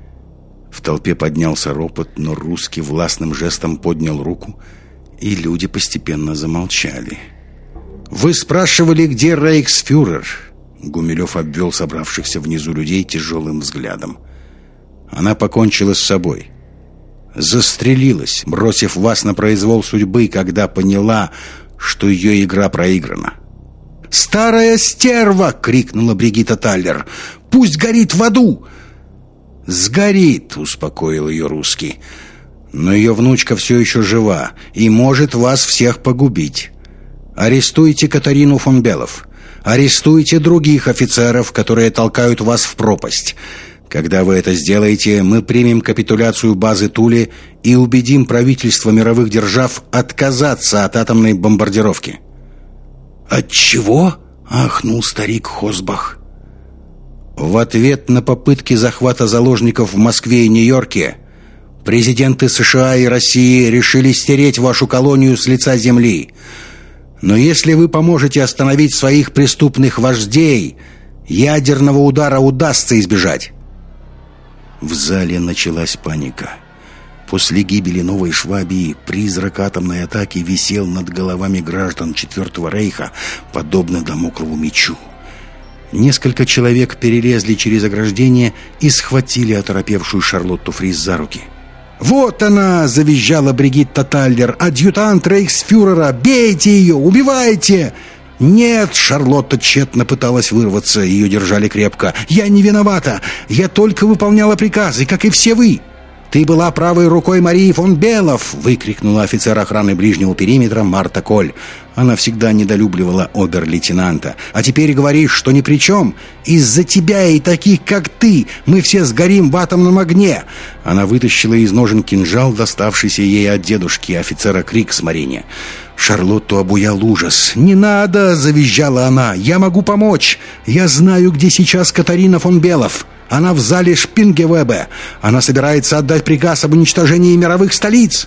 В толпе поднялся ропот, но русский властным жестом поднял руку, и люди постепенно замолчали. «Вы спрашивали, где рейхсфюрер?» Гумилев обвел собравшихся внизу людей тяжелым взглядом. «Она покончила с собой. Застрелилась, бросив вас на произвол судьбы, когда поняла, что ее игра проиграна». «Старая стерва!» — крикнула Бригитта Таллер. «Пусть горит в аду!» «Сгорит!» — успокоил ее русский. «Но ее внучка все еще жива и может вас всех погубить. Арестуйте Катарину фон Белов. Арестуйте других офицеров, которые толкают вас в пропасть. Когда вы это сделаете, мы примем капитуляцию базы Туле и убедим правительства мировых держав отказаться от атомной бомбардировки». «От чего?» — ахнул старик Хосбах. «В ответ на попытки захвата заложников в Москве и Нью-Йорке президенты США и России решили стереть вашу колонию с лица земли. Но если вы поможете остановить своих преступных вождей, ядерного удара удастся избежать». В зале началась паника. После гибели Новой Швабии призрак атомной атаки висел над головами граждан Четвертого Рейха, подобно дамоклову мечу. Несколько человек перелезли через ограждение и схватили оторопевшую Шарлотту Фриз за руки. «Вот она!» — завизжала Бригитта Таллер. «Адъютант рейхсфюрера! Бейте ее! Убивайте!» «Нет!» — Шарлотта тщетно пыталась вырваться. Ее держали крепко. «Я не виновата! Я только выполняла приказы, как и все вы!» «Ты была правой рукой Марии фон Белов!» — выкрикнула офицер охраны ближнего периметра Марта Коль. Она всегда недолюбливала обер-лейтенанта. «А теперь говоришь, что ни при чем? Из-за тебя и таких, как ты, мы все сгорим в атомном огне!» Она вытащила из ножен кинжал, доставшийся ей от дедушки, офицера Криксмарине. Шарлотту обуял ужас. «Не надо!» — завизжала она. «Я могу помочь! Я знаю, где сейчас Катарина фон Белов! Она в зале Шпингевебе! Она собирается отдать приказ об уничтожении мировых столиц!»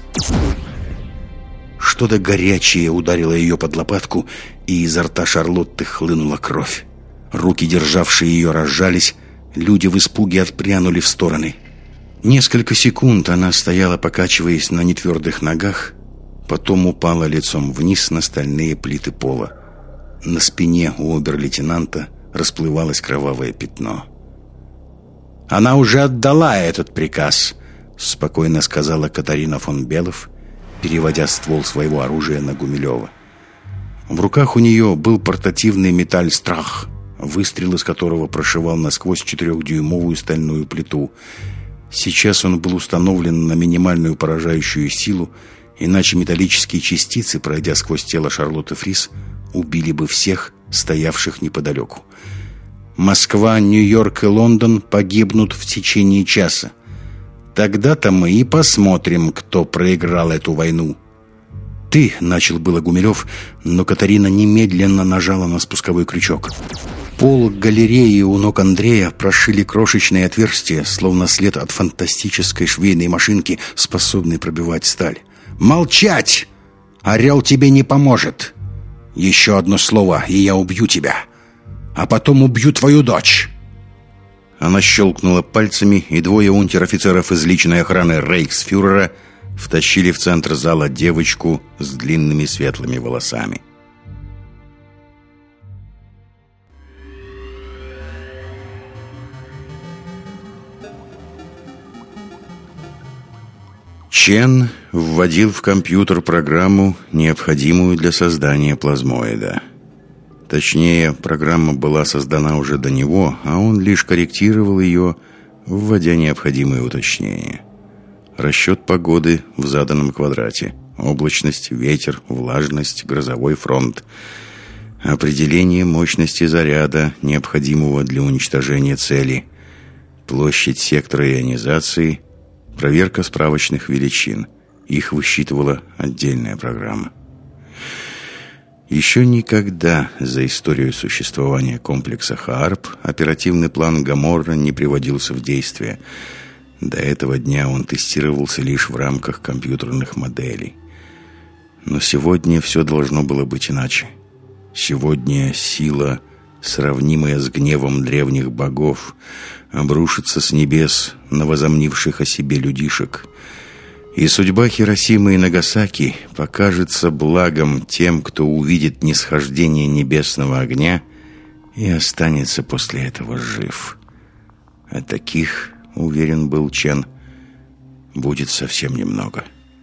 Что-то горячее ударило ее под лопатку, и изо рта Шарлотты хлынула кровь. Руки, державшие ее, разжались. Люди в испуге отпрянули в стороны. Несколько секунд она стояла, покачиваясь на нетвердых ногах, потом упала лицом вниз на стальные плиты пола. На спине у обер-лейтенанта расплывалось кровавое пятно. «Она уже отдала этот приказ», — спокойно сказала Катарина фон Белов, переводя ствол своего оружия на Гумилева. В руках у нее был портативный металльстрах, выстрел из которого прошивал насквозь 4-дюймовую стальную плиту. Сейчас он был установлен на минимальную поражающую силу, иначе металлические частицы, пройдя сквозь тело Шарлотты Фрис, убили бы всех, стоявших неподалеку. Москва, Нью-Йорк и Лондон погибнут в течение часа. Тогда-то мы и посмотрим, кто проиграл эту войну. «Ты», — начал было Гумилев, но Катарина немедленно нажала на спусковой крючок. Пол галереи у ног Андрея прошили крошечные отверстия, словно след от фантастической швейной машинки, способной пробивать сталь. «Молчать! Орел тебе не поможет! Еще одно слово, и я убью тебя! А потом убью твою дочь!» Она щелкнула пальцами, и 2 унтер-офицеров из личной охраны рейхсфюрера втащили в центр зала девочку с длинными светлыми волосами. Чен вводил в компьютер программу, необходимую для создания плазмоида. Точнее, программа была создана уже до него, а он лишь корректировал ее, вводя необходимые уточнения. Расчет погоды в заданном квадрате. Облачность, ветер, влажность, грозовой фронт. Определение мощности заряда, необходимого для уничтожения цели. Площадь сектора ионизации. Проверка справочных величин. Их высчитывала отдельная программа. Еще никогда за историю существования комплекса Хаарп оперативный план Гоморра не приводился в действие. До этого дня он тестировался лишь в рамках компьютерных моделей. Но сегодня все должно было быть иначе. Сегодня сила, сравнимая с гневом древних богов, обрушится с небес на возомнивших о себе людишек. И судьба Хиросимы и Нагасаки покажется благом тем, кто увидит нисхождение небесного огня и останется после этого жив. А таких, уверен был Чен, будет совсем немного.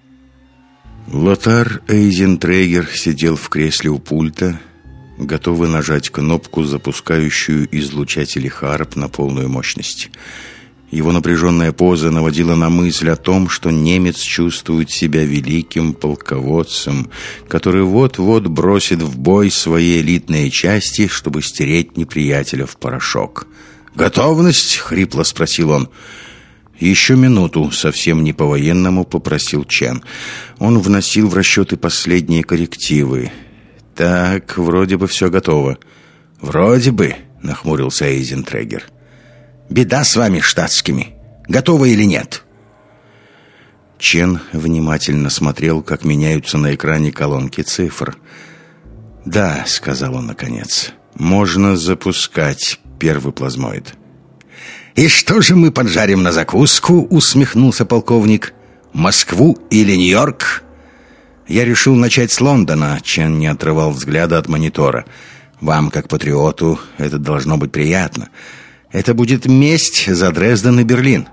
Лотар Эйзентрегер сидел в кресле у пульта, готовый нажать кнопку, запускающую излучатели Хаарп на полную мощность. Его напряженная поза наводила на мысль о том, что немец чувствует себя великим полководцем, который вот-вот бросит в бой свои элитные части, чтобы стереть неприятеля в порошок. «Готовность?» — хрипло спросил он. «Еще минуту», — совсем не по-военному попросил Чен. Он вносил в расчеты последние коррективы. «Так, вроде бы все готово». «Вроде бы», — нахмурился Эйзентрегер. «Беда с вами, штатскими. Готовы или нет?» Чен внимательно смотрел, как меняются на экране колонки цифр. «Да», — сказал он наконец, — «можно запускать первый плазмоид». «И что же мы поджарим на закуску?» — усмехнулся полковник. «Москву или Нью-Йорк?» «Я решил начать с Лондона», — Чен не отрывал взгляда от монитора. «Вам, как патриоту, это должно быть приятно. Это будет месть за Дрезден и Берлин».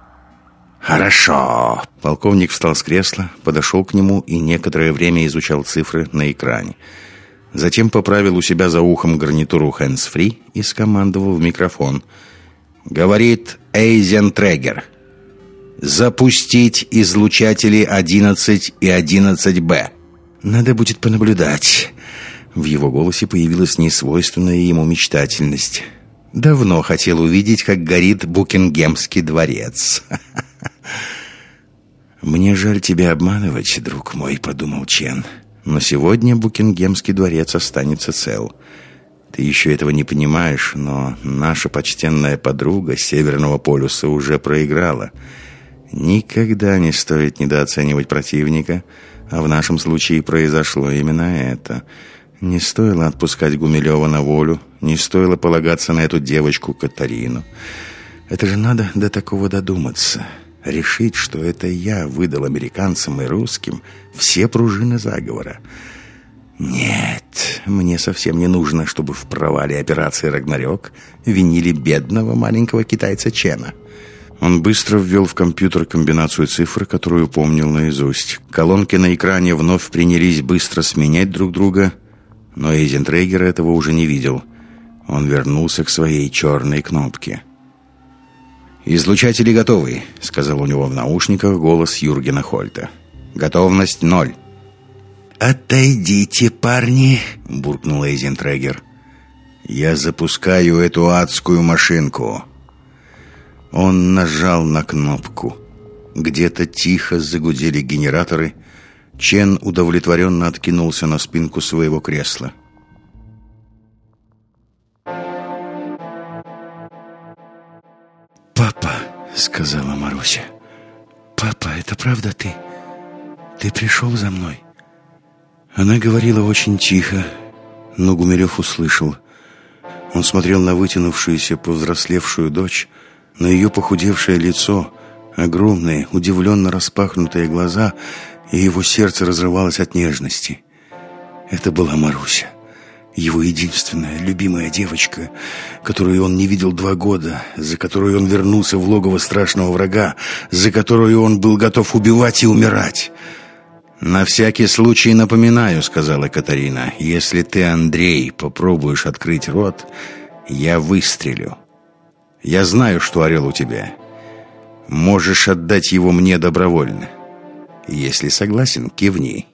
«Хорошо». Полковник встал с кресла, подошел к нему и некоторое время изучал цифры на экране. Затем поправил у себя за ухом гарнитуру hands-free и скомандовал в микрофон. Говорит Эйзентрегер: запустить излучатели 11 и 11Б. Надо будет понаблюдать. В его голосе появилась несвойственная ему мечтательность. Давно хотел увидеть, как горит Букингемский дворец. «Мне жаль тебя обманывать, друг мой», — подумал Чен. «Но сегодня Букингемский дворец останется цел. Ты еще этого не понимаешь, но наша почтенная подруга Северного полюса уже проиграла. Никогда не стоит недооценивать противника, а в нашем случае произошло именно это. Не стоило отпускать Гумилева на волю, не стоило полагаться на эту девочку Катарину. Это же надо до такого додуматься. Решить, что это я выдал американцам и русским все пружины заговора. Нет, мне совсем не нужно, чтобы в провале операции «Рагнарёк» винили бедного маленького китайца Чена». Он быстро ввел в компьютер комбинацию цифр, которую помнил наизусть. Колонки на экране вновь принялись быстро сменять друг друга, но Эйзентрегер этого уже не видел. Он вернулся к своей черной кнопке. «Излучатели готовы», — сказал у него в наушниках голос Юргена Хольта. «Готовность 0». «Отойдите, парни», — буркнул Эйзентрегер. «Я запускаю эту адскую машинку». Он нажал на кнопку. Где-то тихо загудели генераторы. Чен удовлетворенно откинулся на спинку своего кресла. «Папа», — сказала Маруся. «Папа, это правда ты? Ты пришел за мной?» Она говорила очень тихо, но Гумилев услышал. Он смотрел на вытянувшуюся, повзрослевшую дочь, на ее похудевшее лицо, огромные, удивленно распахнутые глаза, и его сердце разрывалось от нежности. Это была Маруся, его единственная, любимая девочка, которую он не видел 2 года, за которую он вернулся в логово страшного врага, за которую он был готов убивать и умирать. «На всякий случай напоминаю», — сказала Катарина, «если ты, Андрей, попробуешь открыть рот, я выстрелю. Я знаю, что орел у тебя. Можешь отдать его мне добровольно. Если согласен, кивни».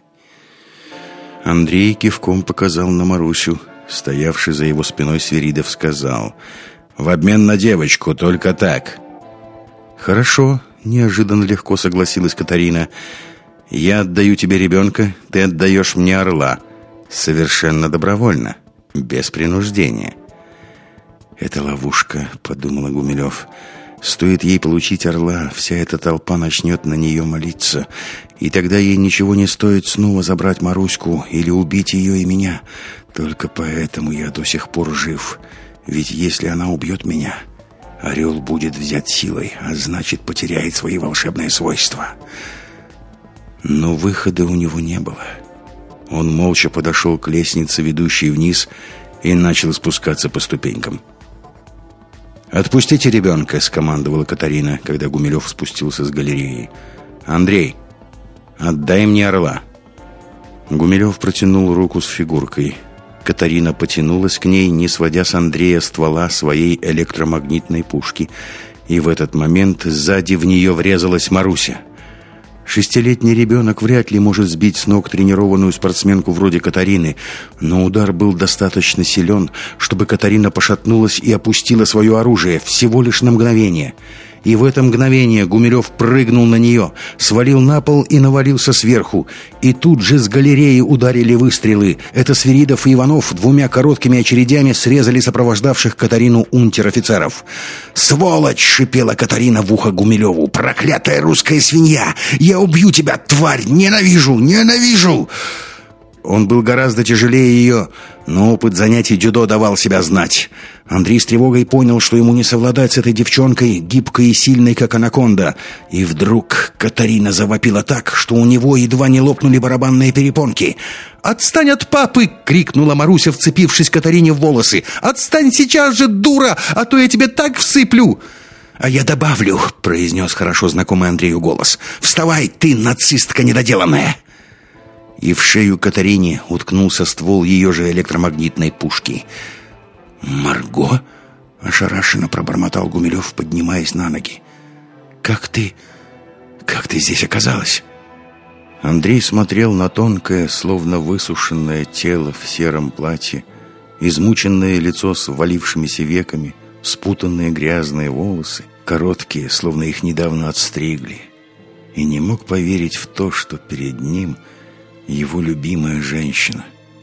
Андрей кивком показал на Марусю. Стоявший за его спиной Свиридов сказал: «В обмен на девочку, только так». «Хорошо», — неожиданно легко согласилась Катарина. «Я отдаю тебе ребенка, ты отдаешь мне орла. Совершенно добровольно, без принуждения». «Это ловушка», — подумал Гумилев. «Стоит ей получить орла, вся эта толпа начнет на нее молиться, и тогда ей ничего не стоит снова забрать Маруську или убить ее и меня. Только поэтому я до сих пор жив. Ведь если она убьет меня, орел будет взят силой, а значит, потеряет свои волшебные свойства». Но выхода у него не было. Он молча подошел к лестнице, ведущей вниз, и начал спускаться по ступенькам. «Отпустите ребенка», — скомандовала Катарина, когда Гумилев спустился с галереи. «Андрей, отдай мне орла». Гумилев протянул руку с фигуркой. Катарина потянулась к ней, не сводя с Андрея ствола своей электромагнитной пушки. И в этот момент сзади в нее врезалась Маруся. 6-летний ребенок вряд ли может сбить с ног тренированную спортсменку вроде Катарины, но удар был достаточно силен, чтобы Катарина пошатнулась и опустила свое оружие всего лишь на мгновение. И в это мгновение Гумилев прыгнул на нее, свалил на пол и навалился сверху. И тут же с галереи ударили выстрелы. Это Свиридов и Иванов 2 короткими очередями срезали сопровождавших Катарину унтер-офицеров. «Сволочь!» — шипела Катарина в ухо Гумилеву. «Проклятая русская свинья! Я убью тебя, тварь! Ненавижу! Ненавижу!» Он был гораздо тяжелее ее, но опыт занятий дзюдо давал себя знать. Андрей с тревогой понял, что ему не совладать с этой девчонкой, гибкой и сильной, как анаконда. И вдруг Катарина завопила так, что у него едва не лопнули барабанные перепонки. «Отстань от папы!» — крикнула Маруся, вцепившись Катарине в волосы. «Отстань сейчас же, дура, а то я тебе так всыплю!» «А я добавлю», — произнес хорошо знакомый Андрею голос. «Вставай, ты нацистка недоделанная!» И в шею Катарине уткнулся ствол ее же электромагнитной пушки. «Марго?» — ошарашенно пробормотал Гумилев, поднимаясь на ноги. Как ты здесь оказалась?» Андрей смотрел на тонкое, словно высушенное тело в сером платье, измученное лицо с валившимися веками, спутанные грязные волосы, короткие, словно их недавно отстригли, и не мог поверить в то, что перед ним его любимая женщина,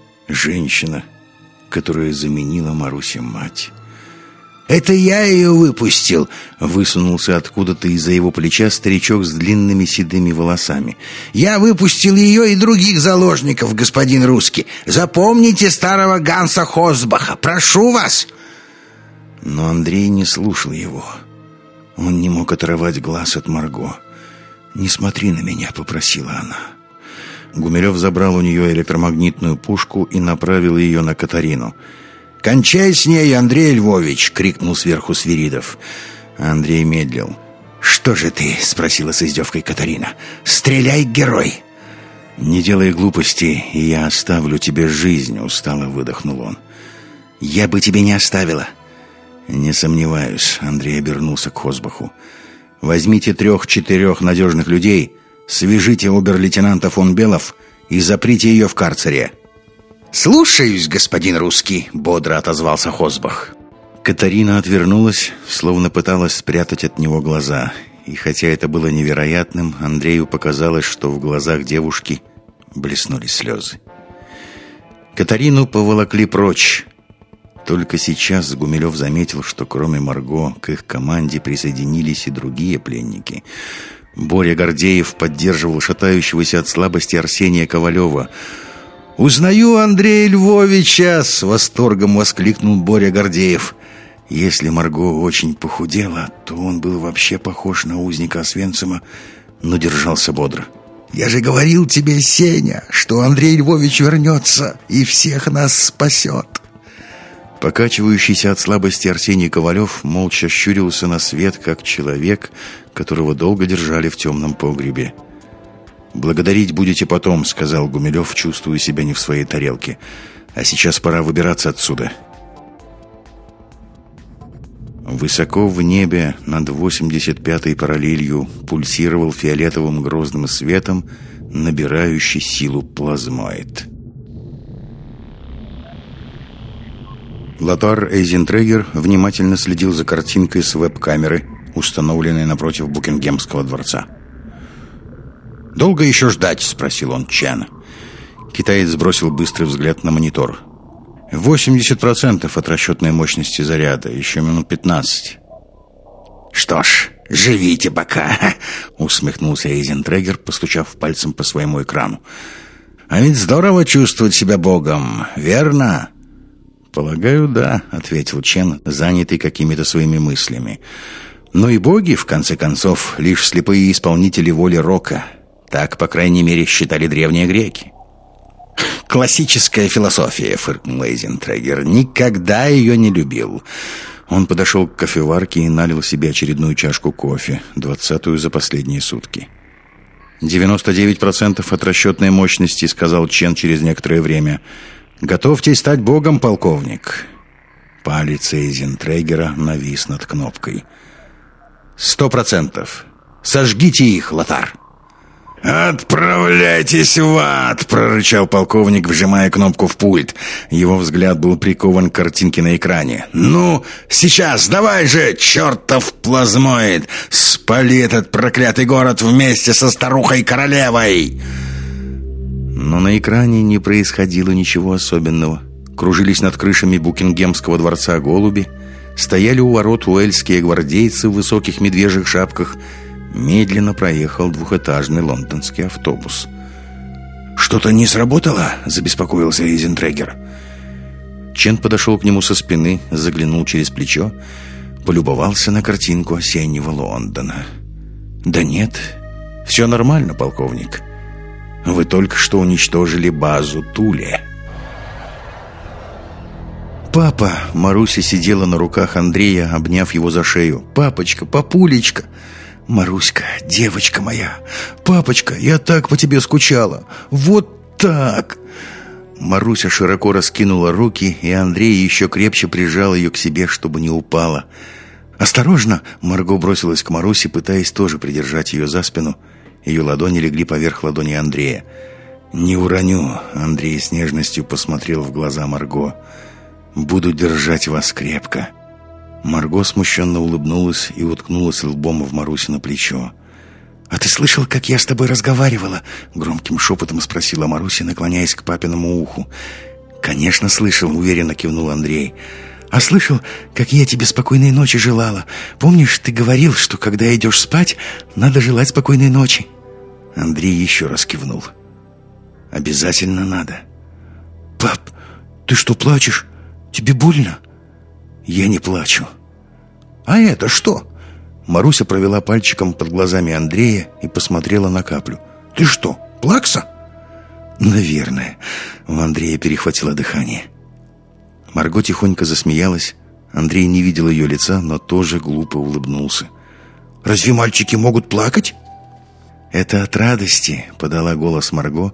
которая заменила Марусе мать. «Это я ее выпустил!» — высунулся откуда-то из-за его плеча старичок с длинными седыми волосами. «Я выпустил ее и других заложников, господин Русский! Запомните старого Ганса Хосбаха! Прошу вас!» Но Андрей не слушал его. Он не мог оторвать глаз от Марго. «Не смотри на меня», — попросила она. Гумилев забрал у нее электромагнитную пушку и направил ее на Катарину. «Кончай с ней, Андрей Львович!» — крикнул сверху Свиридов. Андрей медлил. «Что же ты?» — спросила с издевкой Катарина. «Стреляй, герой!» «Не делай глупостей, и я оставлю тебе жизнь», — устало выдохнул он. Я бы тебе не оставила». «Не сомневаюсь», — Андрей обернулся к Хосбаху. «Возьмите 3-4 надежных людей, свяжите обер-лейтенанта фон Белов и заприте ее в карцере». «Слушаюсь, господин русский», — бодро отозвался Хосбах. Катарина отвернулась, словно пыталась спрятать от него глаза. И хотя это было невероятным, Андрею показалось, что в глазах девушки блеснули слезы. Катарину поволокли прочь. Только сейчас Гумилев заметил, что кроме Марго к их команде присоединились и другие пленники. Боря Гордеев поддерживал шатающегося от слабости Арсения Ковалева. «Узнаю Андрея Львовича!» — с восторгом воскликнул Боря Гордеев. Если Марго очень похудела, то он был вообще похож на узника Освенцима, но держался бодро. «Я же говорил тебе, Сеня, что Андрей Львович вернется и всех нас спасет!» Покачивающийся от слабости Арсений Ковалев молча щурился на свет, как человек, которого долго держали в темном погребе. «Благодарить будете потом», — сказал Гумилев, чувствуя себя не в своей тарелке. «А сейчас пора выбираться отсюда». Высоко в небе над 85-й параллелью пульсировал фиолетовым грозным светом набирающий силу плазмоид. Лотар Эйзентрегер внимательно следил за картинкой с веб-камеры, установленной напротив Букингемского дворца. «Долго еще ждать?» — спросил он Чена. Китаец сбросил быстрый взгляд на монитор. 80% от расчетной мощности заряда, еще минут 15. «Что ж, живите пока», — усмехнулся Эйзентрегер, постучав пальцем по своему экрану. «А ведь здорово чувствовать себя богом, верно?» «Полагаю, да», — ответил Чен, занятый какими-то своими мыслями. «Но и боги, в конце концов, лишь слепые исполнители воли рока. Так, по крайней мере, считали древние греки». «Классическая философия», — фыркнул Эйзентрегер. «Никогда ее не любил». Он подошел к кофеварке и налил себе очередную чашку кофе, 20-ю за последние сутки. 99% от расчетной мощности, — сказал Чен через некоторое время. «Готовьтесь стать богом, полковник». Палец Эйзентрегера навис над кнопкой. 100%. Сожгите их, Лотар. «Отправляйтесь в ад!» — прорычал полковник, вжимая кнопку в пульт. Его взгляд был прикован к картинке на экране. «Ну, сейчас, давай же, чертов плазмоид! Спали этот проклятый город вместе со старухой-королевой!» Но на экране не происходило ничего особенного. Кружились над крышами Букингемского дворца голуби, стояли у ворот уэльские гвардейцы в высоких медвежьих шапках. Медленно проехал двухэтажный лондонский автобус. «Что-то не сработало?» — забеспокоился Эйзентрегер. Чен подошел к нему со спины, заглянул через плечо, полюбовался на картинку осеннего Лондона. «Да нет, все нормально, полковник. Вы только что уничтожили базу Туле». «Папа!» — Маруся сидела на руках Андрея, обняв его за шею. «Папочка, папулечка!» «Маруська, девочка моя! Папочка, я так по тебе скучала! Вот так!» Маруся широко раскинула руки, и Андрей еще крепче прижал ее к себе, чтобы не упала. «Осторожно!» — Марго бросилась к Марусе, пытаясь тоже придержать ее за спину. Ее ладони легли поверх ладони Андрея. «Не уроню!» — Андрей с нежностью посмотрел в глаза Марго. «Буду держать вас крепко». Марго смущенно улыбнулась и уткнулась лбом в Марусино плечо. «А ты слышал, как я с тобой разговаривала?» — громким шепотом спросила Маруся, наклоняясь к папиному уху. «Конечно, слышал», — уверенно кивнул Андрей. «А слышал, как я тебе спокойной ночи желала? Помнишь, ты говорил, что когда идешь спать, надо желать спокойной ночи?» Андрей еще раз кивнул. «Обязательно надо». «Пап, ты что, плачешь? Тебе больно?» «Я не плачу». «А это что?» Маруся провела пальчиком под глазами Андрея и посмотрела на каплю. «Ты что, плакса?» «Наверное». У Андрея перехватило дыхание. Марго тихонько засмеялась. Андрей не видел ее лица, но тоже глупо улыбнулся. «Разве мальчики могут плакать?» «Это от радости», — подала голос Марго,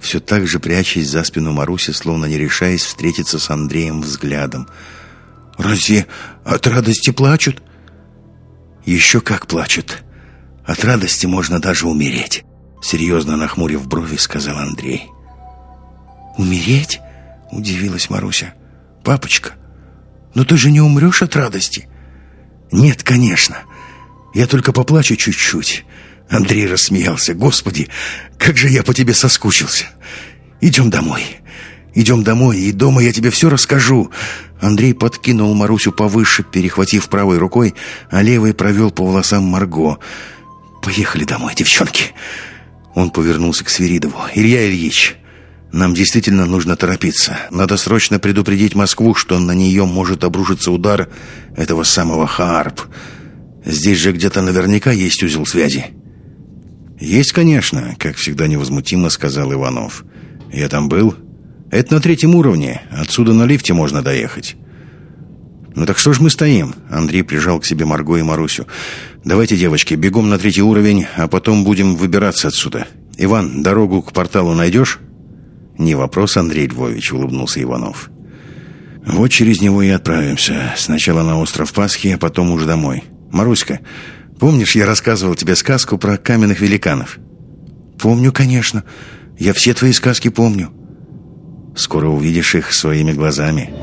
все так же прячась за спину Маруси, словно не решаясь встретиться с Андреем взглядом. «Разве от радости плачут?» «Еще как плачут. От радости можно даже умереть», — серьезно нахмурив брови, сказал Андрей. «Умереть?» — удивилась Маруся. «Папочка, но ты же не умрешь от радости?» «Нет, конечно. Я только поплачу чуть-чуть». Андрей рассмеялся. «Господи, как же я по тебе соскучился! Идем домой. Идем домой, и дома я тебе все расскажу». Андрей подкинул Марусю повыше, перехватив правой рукой, а левой провел по волосам Марго. «Поехали домой, девчонки». Он повернулся к Свиридову. «Илья Ильич, нам действительно нужно торопиться. Надо срочно предупредить Москву, что на нее может обрушиться удар этого самого Хаарп. Здесь же где-то наверняка есть узел связи». «Есть, конечно», — как всегда невозмутимо сказал Иванов. «Я там был. Это на 3-м уровне. Отсюда на лифте можно доехать». «Ну так что ж мы стоим?» Андрей прижал к себе Марго и Марусю. «Давайте, девочки, бегом на 3-й уровень, а потом будем выбираться отсюда. Иван, дорогу к порталу найдешь?» «Не вопрос, Андрей Львович», — улыбнулся Иванов. «Вот через него и отправимся. Сначала на остров Пасхи, а потом уж домой. Маруська, помнишь, я рассказывал тебе сказку про каменных великанов?» «Помню, конечно. Я все твои сказки помню». «Скоро увидишь их своими глазами».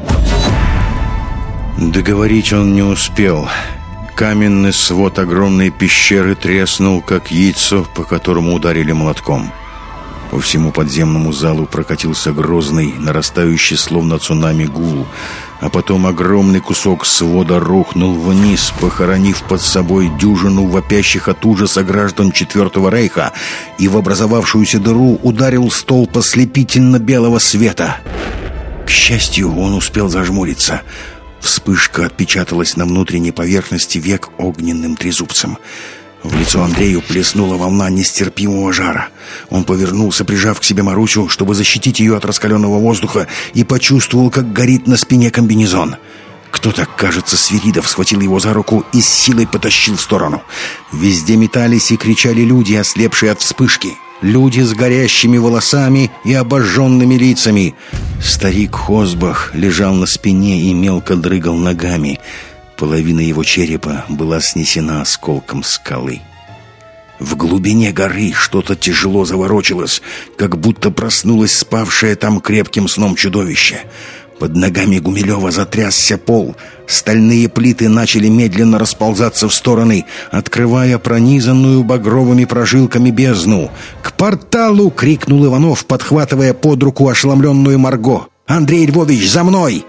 Договорить он не успел. Каменный свод огромной пещеры треснул, как яйцо, по которому ударили молотком. По всему подземному залу прокатился грозный, нарастающий словно цунами гул, а потом огромный кусок свода рухнул вниз, похоронив под собой дюжину вопящих от ужаса граждан Четвертого Рейха, и в образовавшуюся дыру ударил столб ослепительно-белого света. К счастью, он успел зажмуриться. Вспышка отпечаталась на внутренней поверхности век огненным трезубцем. В лицо Андрею плеснула волна нестерпимого жара. Он повернулся, прижав к себе Марусю, чтобы защитить ее от раскаленного воздуха, и почувствовал, как горит на спине комбинезон. Кто-то, кажется, Свиридов, схватил его за руку и с силой потащил в сторону. Везде метались и кричали люди, ослепшие от вспышки. Люди с горящими волосами и обожженными лицами. Старик Хозбах лежал на спине и мелко дрыгал ногами. Половина его черепа была снесена осколком скалы. В глубине горы что-то тяжело заворочилось, как будто проснулось спавшее там крепким сном чудовище. Под ногами Гумилева затрясся пол. Стальные плиты начали медленно расползаться в стороны, открывая пронизанную багровыми прожилками бездну. «К порталу!» — крикнул Иванов, подхватывая под руку ошеломленную Марго. «Андрей Львович, за мной!»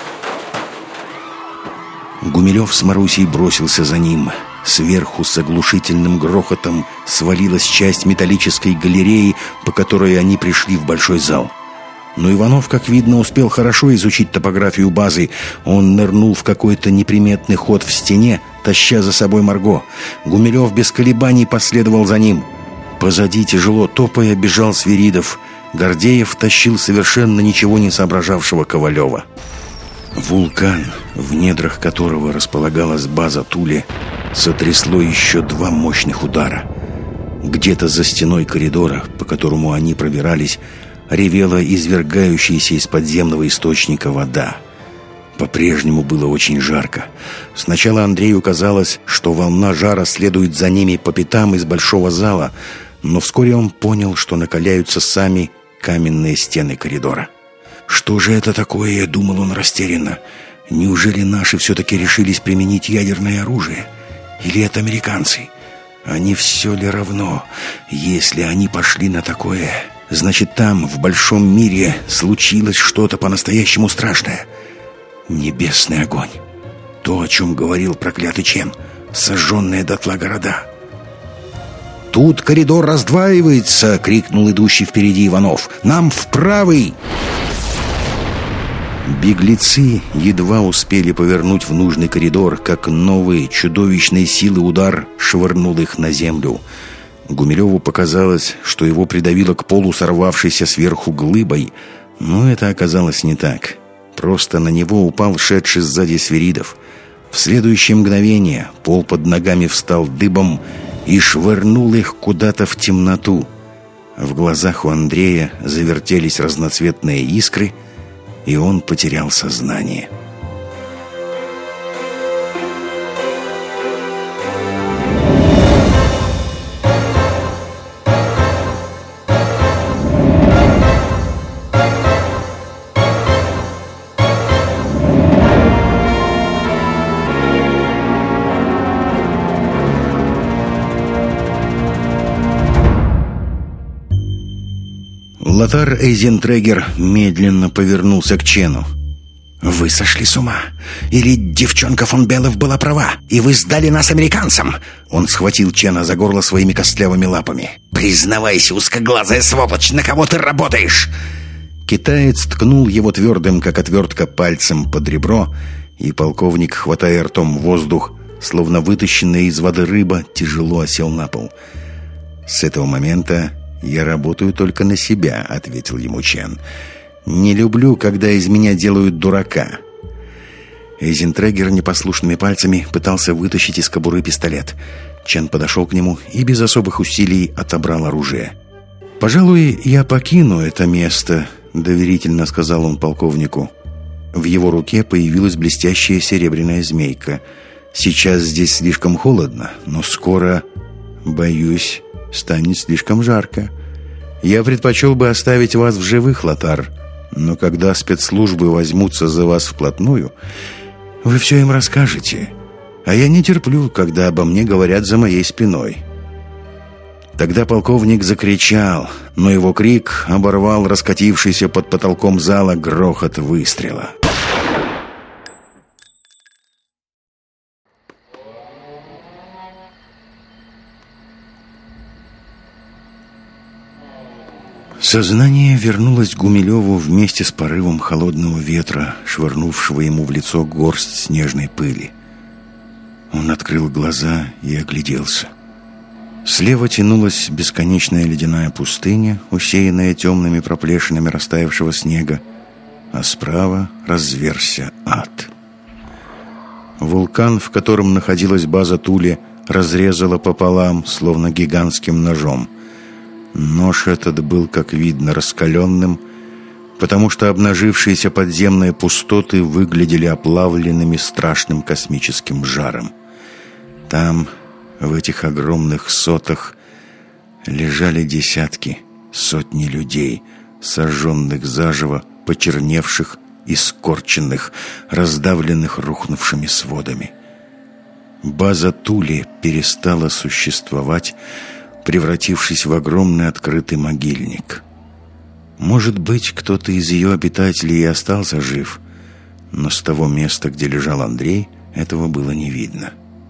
Гумилев с Марусей бросился за ним. Сверху с оглушительным грохотом свалилась часть металлической галереи, по которой они пришли в большой зал. Но Иванов, как видно, успел хорошо изучить топографию базы. Он нырнул в какой-то неприметный ход в стене, таща за собой Марго. Гумилев без колебаний последовал за ним. Позади, тяжело топая, бежал Свиридов. Гордеев тащил совершенно ничего не соображавшего Ковалева. Вулкан, в недрах которого располагалась база Туле, сотрясло еще 2 мощных удара. Где-то за стеной коридора, по которому они пробирались, ревела извергающаяся из подземного источника вода. По-прежнему было очень жарко. Сначала Андрею казалось, что волна жара следует за ними по пятам из большого зала, но вскоре он понял, что накаляются сами каменные стены коридора. «Что же это такое?» — думал он растерянно. «Неужели наши все-таки решились применить ядерное оружие? Или это американцы? Они все ли равно? Если они пошли на такое, значит, там, в большом мире, случилось что-то по-настоящему страшное. Небесный огонь. То, о чем говорил проклятый Чен. Сожженные дотла города». «Тут коридор раздваивается!» — крикнул идущий впереди Иванов. «Нам в правый!» Беглецы едва успели повернуть в нужный коридор, как новый, чудовищной силы удар швырнул их на землю. Гумилеву показалось, что его придавило к полу сорвавшейся сверху глыбой, но это оказалось не так. Просто на него упал шедший сзади Свиридов. В следующее мгновение пол под ногами встал дыбом и швырнул их куда-то в темноту. В глазах у Андрея завертелись разноцветные искры, и он потерял сознание. Лотар Эйзентрегер медленно повернулся к Чену. «Вы сошли с ума? Или девчонка фон Белов была права, и вы сдали нас американцам?» Он схватил Чена за горло своими костлявыми лапами. «Признавайся, узкоглазая сволочь, на кого ты работаешь?» Китаец ткнул его твердым, как отвертка, пальцем под ребро, и полковник, хватая ртом воздух, словно вытащенная из воды рыба, тяжело осел на пол. «С этого момента я работаю только на себя», — ответил ему Чен. «Не люблю, когда из меня делают дурака». Эйзентрегер непослушными пальцами пытался вытащить из кобуры пистолет. Чен подошел к нему и без особых усилий отобрал оружие. «Пожалуй, я покину это место», — доверительно сказал он полковнику. В его руке появилась блестящая серебряная змейка. «Сейчас здесь слишком холодно, но скоро, боюсь, станет слишком жарко. Я предпочел бы оставить вас в живых, Лотар, но когда спецслужбы возьмутся за вас вплотную, вы все им расскажете, а я не терплю, когда обо мне говорят за моей спиной». Тогда полковник закричал, но его крик оборвал раскатившийся под потолком зала грохот выстрела. Сознание вернулось к Гумилеву вместе с порывом холодного ветра, швырнувшего ему в лицо горсть снежной пыли. Он открыл глаза и огляделся. Слева тянулась бесконечная ледяная пустыня, усеянная темными проплешинами растаявшего снега, а справа разверзся ад. Вулкан, в котором находилась база Туле, разрезало пополам, словно гигантским ножом. Нож этот был, как видно, раскаленным, потому что обнажившиеся подземные пустоты выглядели оплавленными страшным космическим жаром. Там, в этих огромных сотах, лежали десятки, сотни людей, сожженных заживо, почерневших, искорченных, раздавленных рухнувшими сводами. База Тули перестала существовать, превратившись в огромный открытый могильник. Может быть, кто-то из ее обитателей и остался жив, но с того места, где лежал Андрей, этого было не видно.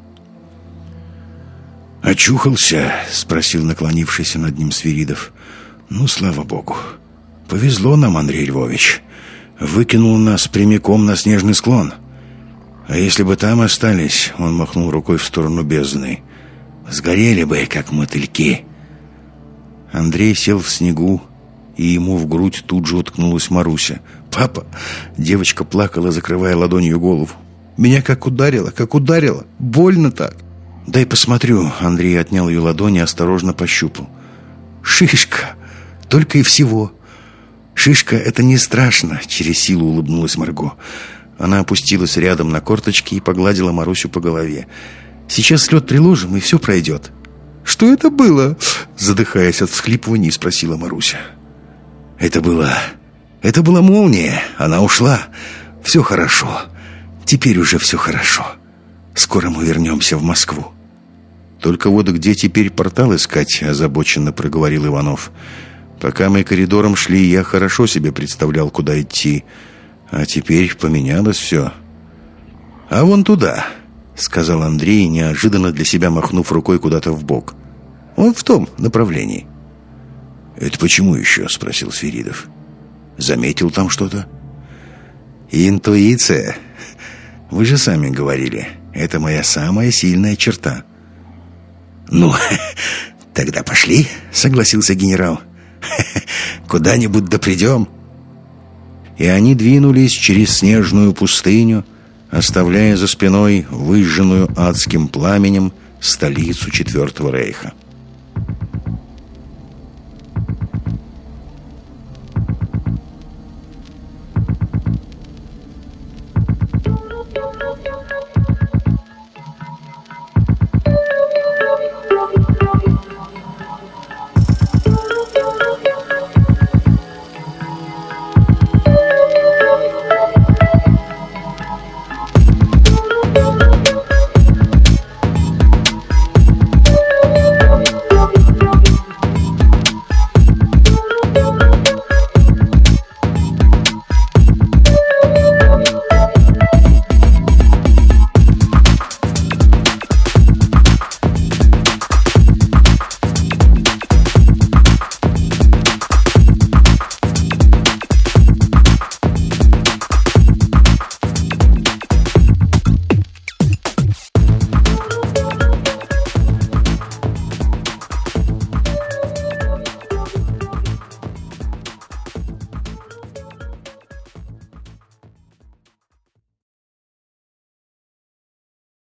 «Очухался?» — спросил наклонившийся над ним Свиридов. «Ну, слава богу. Повезло нам, Андрей Львович. Выкинул нас прямиком на снежный склон. А если бы там остались...» — он махнул рукой в сторону бездны. «Сгорели бы, как мотыльки». Андрей сел в снегу, и ему в грудь тут же уткнулась Маруся. «Папа!» — девочка плакала, закрывая ладонью голову. «Меня как ударило! Больно так!» «Дай посмотрю». Андрей отнял ее ладони и осторожно пощупал. «Шишка! Только и всего!» «Шишка — это не страшно!» — через силу улыбнулась Марго. Она опустилась рядом на корточки и погладила Марусю по голове. «Сейчас лед приложим, и все пройдет». «Что это было?» — задыхаясь от всхлипываний, спросила Маруся. Это была молния. Она ушла. Все хорошо. Теперь уже все хорошо. Скоро мы вернемся в Москву». «Только вот где теперь портал искать?» — озабоченно проговорил Иванов. «Пока мы коридором шли, я хорошо себе представлял, куда идти. А теперь поменялось все». «А вон туда», — сказал Андрей, неожиданно для себя махнув рукой куда-то вбок. «Он в том направлении». «Это почему еще?» — спросил Свиридов. «Заметил там что-то?» «Интуиция. Вы же сами говорили, это моя самая сильная черта». «Ну, тогда пошли», — согласился генерал. «Куда-нибудь да придем». И они двинулись через снежную пустыню, оставляя за спиной выжженную адским пламенем столицу Четвертого Рейха.